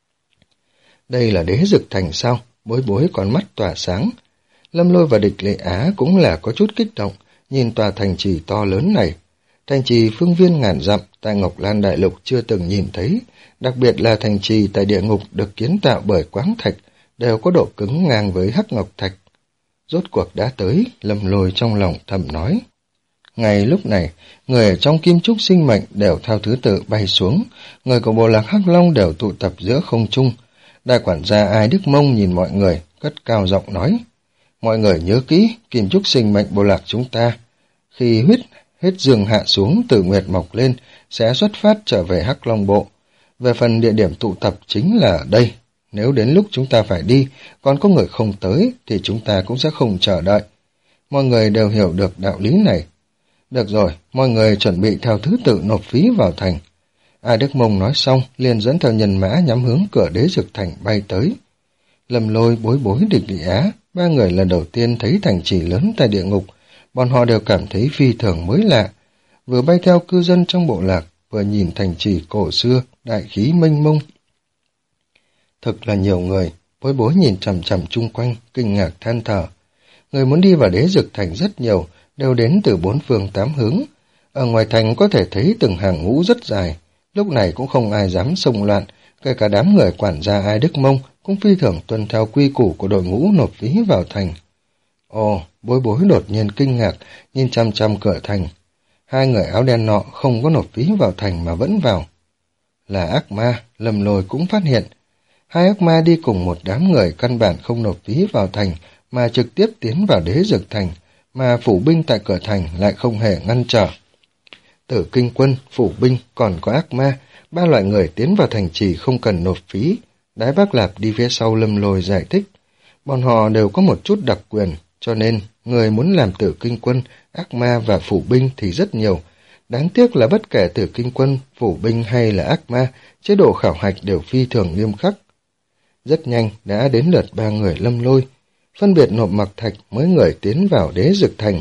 Đây là Đế Dực Thành sao? Bối bối con mắt tỏa sáng. Lâm Lôi và Địch Lệ Á cũng là có chút kích động, nhìn tòa thành trì to lớn này. Thành trì phương viên ngàn dặm tại Ngọc Lan Đại Lục chưa từng nhìn thấy, đặc biệt là thành trì tại địa ngục được kiến tạo bởi quáng thạch, đều có độ cứng ngang với hắc ngọc thạch. Rốt cuộc đã tới, Lâm Lôi trong lòng thầm nói. Ngay lúc này, người ở trong kim trúc sinh mệnh đều theo thứ tự bay xuống, người của bộ lạc Hắc Long đều tụ tập giữa không trung. Đại quản gia Ai Đức Mông nhìn mọi người, cất cao giọng nói. Mọi người nhớ kỹ, kim trúc sinh mệnh bộ lạc chúng ta, khi huyết hết dương hạ xuống từ nguyệt mọc lên, sẽ xuất phát trở về Hắc Long Bộ. Về phần địa điểm tụ tập chính là ở đây. Nếu đến lúc chúng ta phải đi, còn có người không tới, thì chúng ta cũng sẽ không chờ đợi. Mọi người đều hiểu được đạo lý này. Được rồi, mọi người chuẩn bị theo thứ tự nộp phí vào thành. Ai Đức Mông nói xong, liền dẫn theo nhân mã nhắm hướng cửa Đế Dực Thành bay tới. Lâm Lôi, Bối Bối, Địch Lị Á, ba người lần đầu tiên thấy thành trì lớn tại địa ngục, bọn họ đều cảm thấy phi thường mới lạ. Vừa bay theo cư dân trong bộ lạc, vừa nhìn thành trì cổ xưa, đại khí mênh mông. Thực là nhiều người, Bối Bối nhìn chằm chằm chung quanh, kinh ngạc than thở. Người muốn đi vào Đế Dực Thành rất nhiều, đều đến từ bốn phương tám hướng. Ở ngoài thành có thể thấy từng hàng ngũ rất dài, lúc này cũng không ai dám xông loạn, kể cả đám người quản gia Ai Đức Mông cũng phi thường tuân theo quy củ của đội ngũ nộp phí vào thành. Ồ, Bối Bối đột nhiên kinh ngạc, nhìn chăm chăm cửa thành. Hai người áo đen nọ không có nộp phí vào thành mà vẫn vào. Là ác ma, Lâm Lôi cũng phát hiện. Hai ác ma đi cùng một đám người căn bản không nộp phí vào thành mà trực tiếp tiến vào Đế Dực thành, mà phủ binh tại cửa thành lại không hề ngăn trở. Tử Kinh Quân, phủ binh còn có ác ma, ba loại người tiến vào thành trì không cần nộp phí. Đái Bác Lạp đi phía sau Lâm Lôi giải thích. Bọn họ đều có một chút đặc quyền, cho nên người muốn làm Tử Kinh Quân, ác ma và phủ binh thì rất nhiều. Đáng tiếc là bất kể Tử Kinh Quân, phủ binh hay là ác ma, chế độ khảo hạch đều phi thường nghiêm khắc. Rất nhanh đã đến lượt ba người Lâm Lôi, phân biệt nộp mặc thạch mới người tiến vào Đế Dực thành.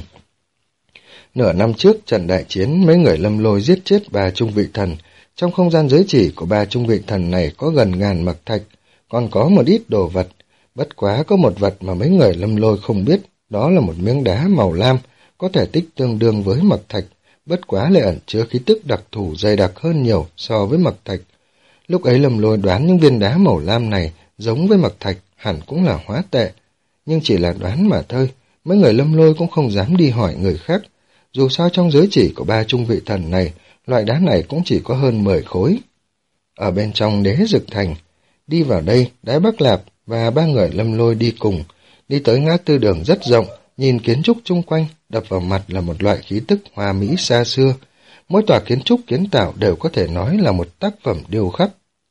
Nửa năm trước trận đại chiến, mấy người Lâm Lôi giết chết ba trung vị thần. Trong không gian giới chỉ của ba trung vị thần này có gần ngàn mặc thạch, còn có một ít đồ vật. Bất quá có một vật mà mấy người Lâm Lôi không biết, đó là một miếng đá màu lam, có thể tích tương đương với mặc thạch, bất quá lại ẩn chứa khí tức đặc thù dày đặc hơn nhiều so với mặc thạch. Lúc ấy Lâm Lôi đoán những viên đá màu lam này giống với mặc thạch hẳn cũng là hóa tệ, nhưng chỉ là đoán mà thôi, mấy người Lâm Lôi cũng không dám đi hỏi người khác. Dù sao trong giới chỉ của ba trung vị thần này, loại đá này cũng chỉ có hơn mười khối. Ở bên trong Đế Dực thành, đi vào đây, Đái Bác Lạp và ba người Lâm Lôi đi cùng, đi tới ngã tư đường rất rộng, nhìn kiến trúc chung quanh, đập vào mặt là một loại khí tức hoa mỹ xa xưa. Mỗi tòa kiến trúc kiến tạo đều có thể nói là một tác phẩm điêu khắc.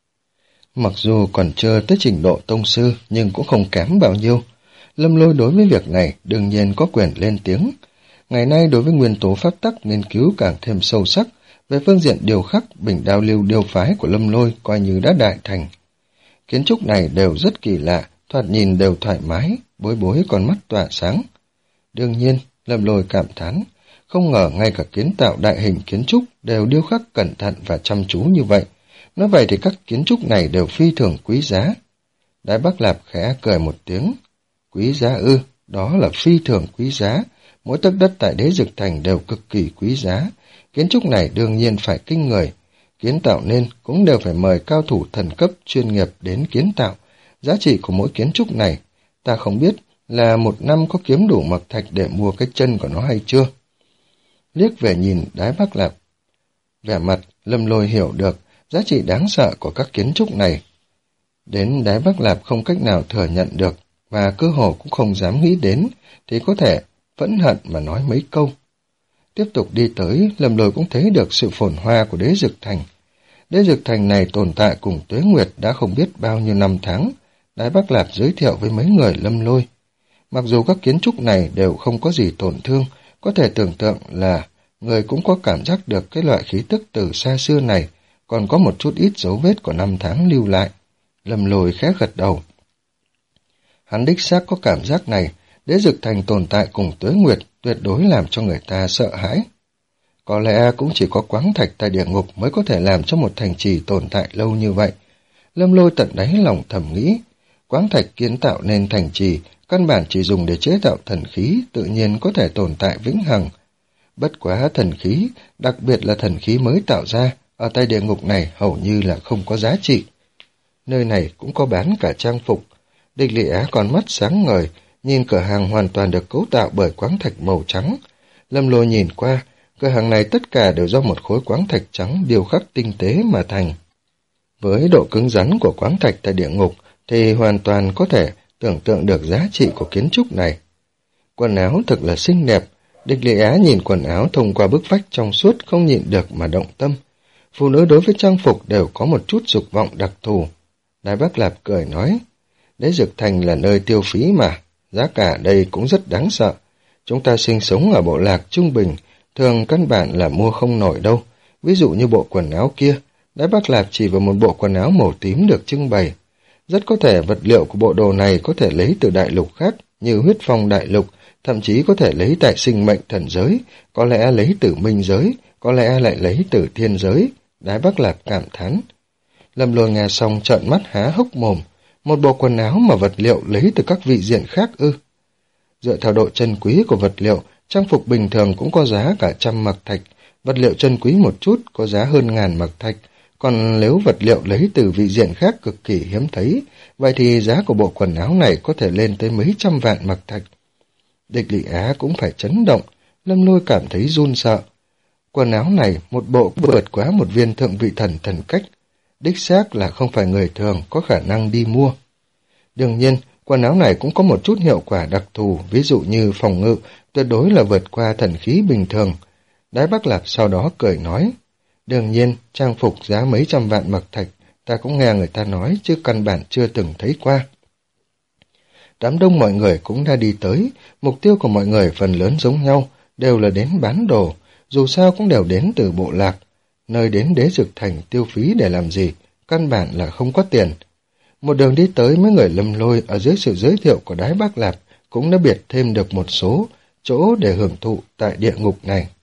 Mặc dù còn chưa tới trình độ tông sư, nhưng cũng không kém bao nhiêu. Lâm Lôi đối với việc này đương nhiên có quyền lên tiếng. Ngày nay đối với nguyên tố pháp tắc nghiên cứu càng thêm sâu sắc, về phương diện điều khắc, bình đao lưu điều phái của Lâm Lôi coi như đã đại thành. Kiến trúc này đều rất kỳ lạ, thoạt nhìn đều thoải mái, Bối Bối con mắt tỏa sáng. Đương nhiên, Lâm Lôi cảm thán, không ngờ ngay cả kiến tạo đại hình kiến trúc đều điêu khắc cẩn thận và chăm chú như vậy. Nói vậy thì các kiến trúc này đều phi thường quý giá. Đái Bác Lạp khẽ cười một tiếng. Quý giá ư, đó là phi thường quý giá. Mỗi tấc đất tại Đế Dực thành đều cực kỳ quý giá. Kiến trúc này đương nhiên phải kinh người. Kiến tạo nên cũng đều phải mời cao thủ thần cấp chuyên nghiệp đến kiến tạo. Giá trị của mỗi kiến trúc này, ta không biết là một năm có kiếm đủ mặc thạch để mua cái chân của nó hay chưa. Liếc về nhìn Đái Bác Lạp, vẻ mặt Lâm Lôi hiểu được giá trị đáng sợ của các kiến trúc này. Đến Đái Bác Lạp không cách nào thừa nhận được, và cơ hồ cũng không dám nghĩ đến, thì có thể phẫn hận mà nói mấy câu. Tiếp tục đi tới, Lâm Lôi cũng thấy được sự phồn hoa của Đế Dực thành. Đế Dực thành này tồn tại cùng Tuế Nguyệt đã không biết bao nhiêu năm tháng. Đái Bác Lạp giới thiệu với mấy người Lâm Lôi. Mặc dù các kiến trúc này đều không có gì tổn thương, có thể tưởng tượng là người cũng có cảm giác được cái loại khí tức từ xa xưa này, còn có một chút ít dấu vết của năm tháng lưu lại. Lâm Lôi khẽ gật đầu. Hắn đích xác có cảm giác này, Đế Dực thành tồn tại cùng Tuế Nguyệt tuyệt đối làm cho người ta sợ hãi. Có lẽ cũng chỉ có Quáng Thạch tại địa ngục mới có thể làm cho một thành trì tồn tại lâu như vậy. Lâm Lôi tận đáy lòng thầm nghĩ, Quáng Thạch kiến tạo nên thành trì, căn bản chỉ dùng để chế tạo thần khí, tự nhiên có thể tồn tại vĩnh hằng. Bất quá thần khí, đặc biệt là thần khí mới tạo ra, ở tại địa ngục này hầu như là không có giá trị. Nơi này cũng có bán cả trang phục. Địch Lị Á còn mắt sáng ngời, nhìn cửa hàng hoàn toàn được cấu tạo bởi quáng thạch màu trắng. Lâm Lôi nhìn qua, cửa hàng này tất cả đều do một khối quáng thạch trắng điêu khắc tinh tế mà thành. Với độ cứng rắn của quáng thạch tại địa ngục thì hoàn toàn có thể tưởng tượng được giá trị của kiến trúc này. Quần áo thật là xinh đẹp. Địch Lị Á nhìn quần áo thông qua bức vách trong suốt không nhịn được mà động tâm. Phụ nữ đối với trang phục đều có một chút dục vọng đặc thù. Đái Bác Lạp cười nói, Đế Dực thành là nơi tiêu phí mà, giá cả đây cũng rất đáng sợ. Chúng ta sinh sống ở bộ lạc trung bình, thường căn bản là mua không nổi đâu. Ví dụ như bộ quần áo kia, Đái Bác Lạp chỉ vào một bộ quần áo màu tím được trưng bày. Rất có thể vật liệu của bộ đồ này có thể lấy từ đại lục khác, như huyết phong đại lục, thậm chí có thể lấy tại sinh mệnh thần giới, có lẽ lấy từ minh giới, có lẽ lại lấy từ thiên giới. Đái Bác Lạp cảm thán. Lâm Lôi nghe xong trợn mắt há hốc mồm, một bộ quần áo mà vật liệu lấy từ các vị diện khác ư. Dựa theo độ chân quý của vật liệu, trang phục bình thường cũng có giá cả trăm mặc thạch, vật liệu chân quý một chút có giá hơn ngàn mặc thạch, còn nếu vật liệu lấy từ vị diện khác cực kỳ hiếm thấy, vậy thì giá của bộ quần áo này có thể lên tới mấy trăm vạn mặc thạch. Địch Lị Á cũng phải chấn động, Lâm Lôi cảm thấy run sợ. Quần áo này một bộ vượt quá một viên thượng vị thần thần cách, đích xác là không phải người thường có khả năng đi mua. Đương nhiên, quần áo này cũng có một chút hiệu quả đặc thù, ví dụ như phòng ngự, tuyệt đối là vượt qua thần khí bình thường. Đái Bắc Lạp sau đó cười nói, đương nhiên, trang phục giá mấy trăm vạn mật thạch, ta cũng nghe người ta nói, chứ căn bản chưa từng thấy qua. Đám đông mọi người cũng đã đi tới, mục tiêu của mọi người phần lớn giống nhau, đều là đến bán đồ, dù sao cũng đều đến từ bộ lạc. Nơi đến Đế Dực Thành tiêu phí để làm gì, căn bản là không có tiền. Một đường đi tới, mấy người Lâm Lôi ở dưới sự giới thiệu của Đái Bắc Lạp cũng đã biệt thêm được một số chỗ để hưởng thụ tại địa ngục này.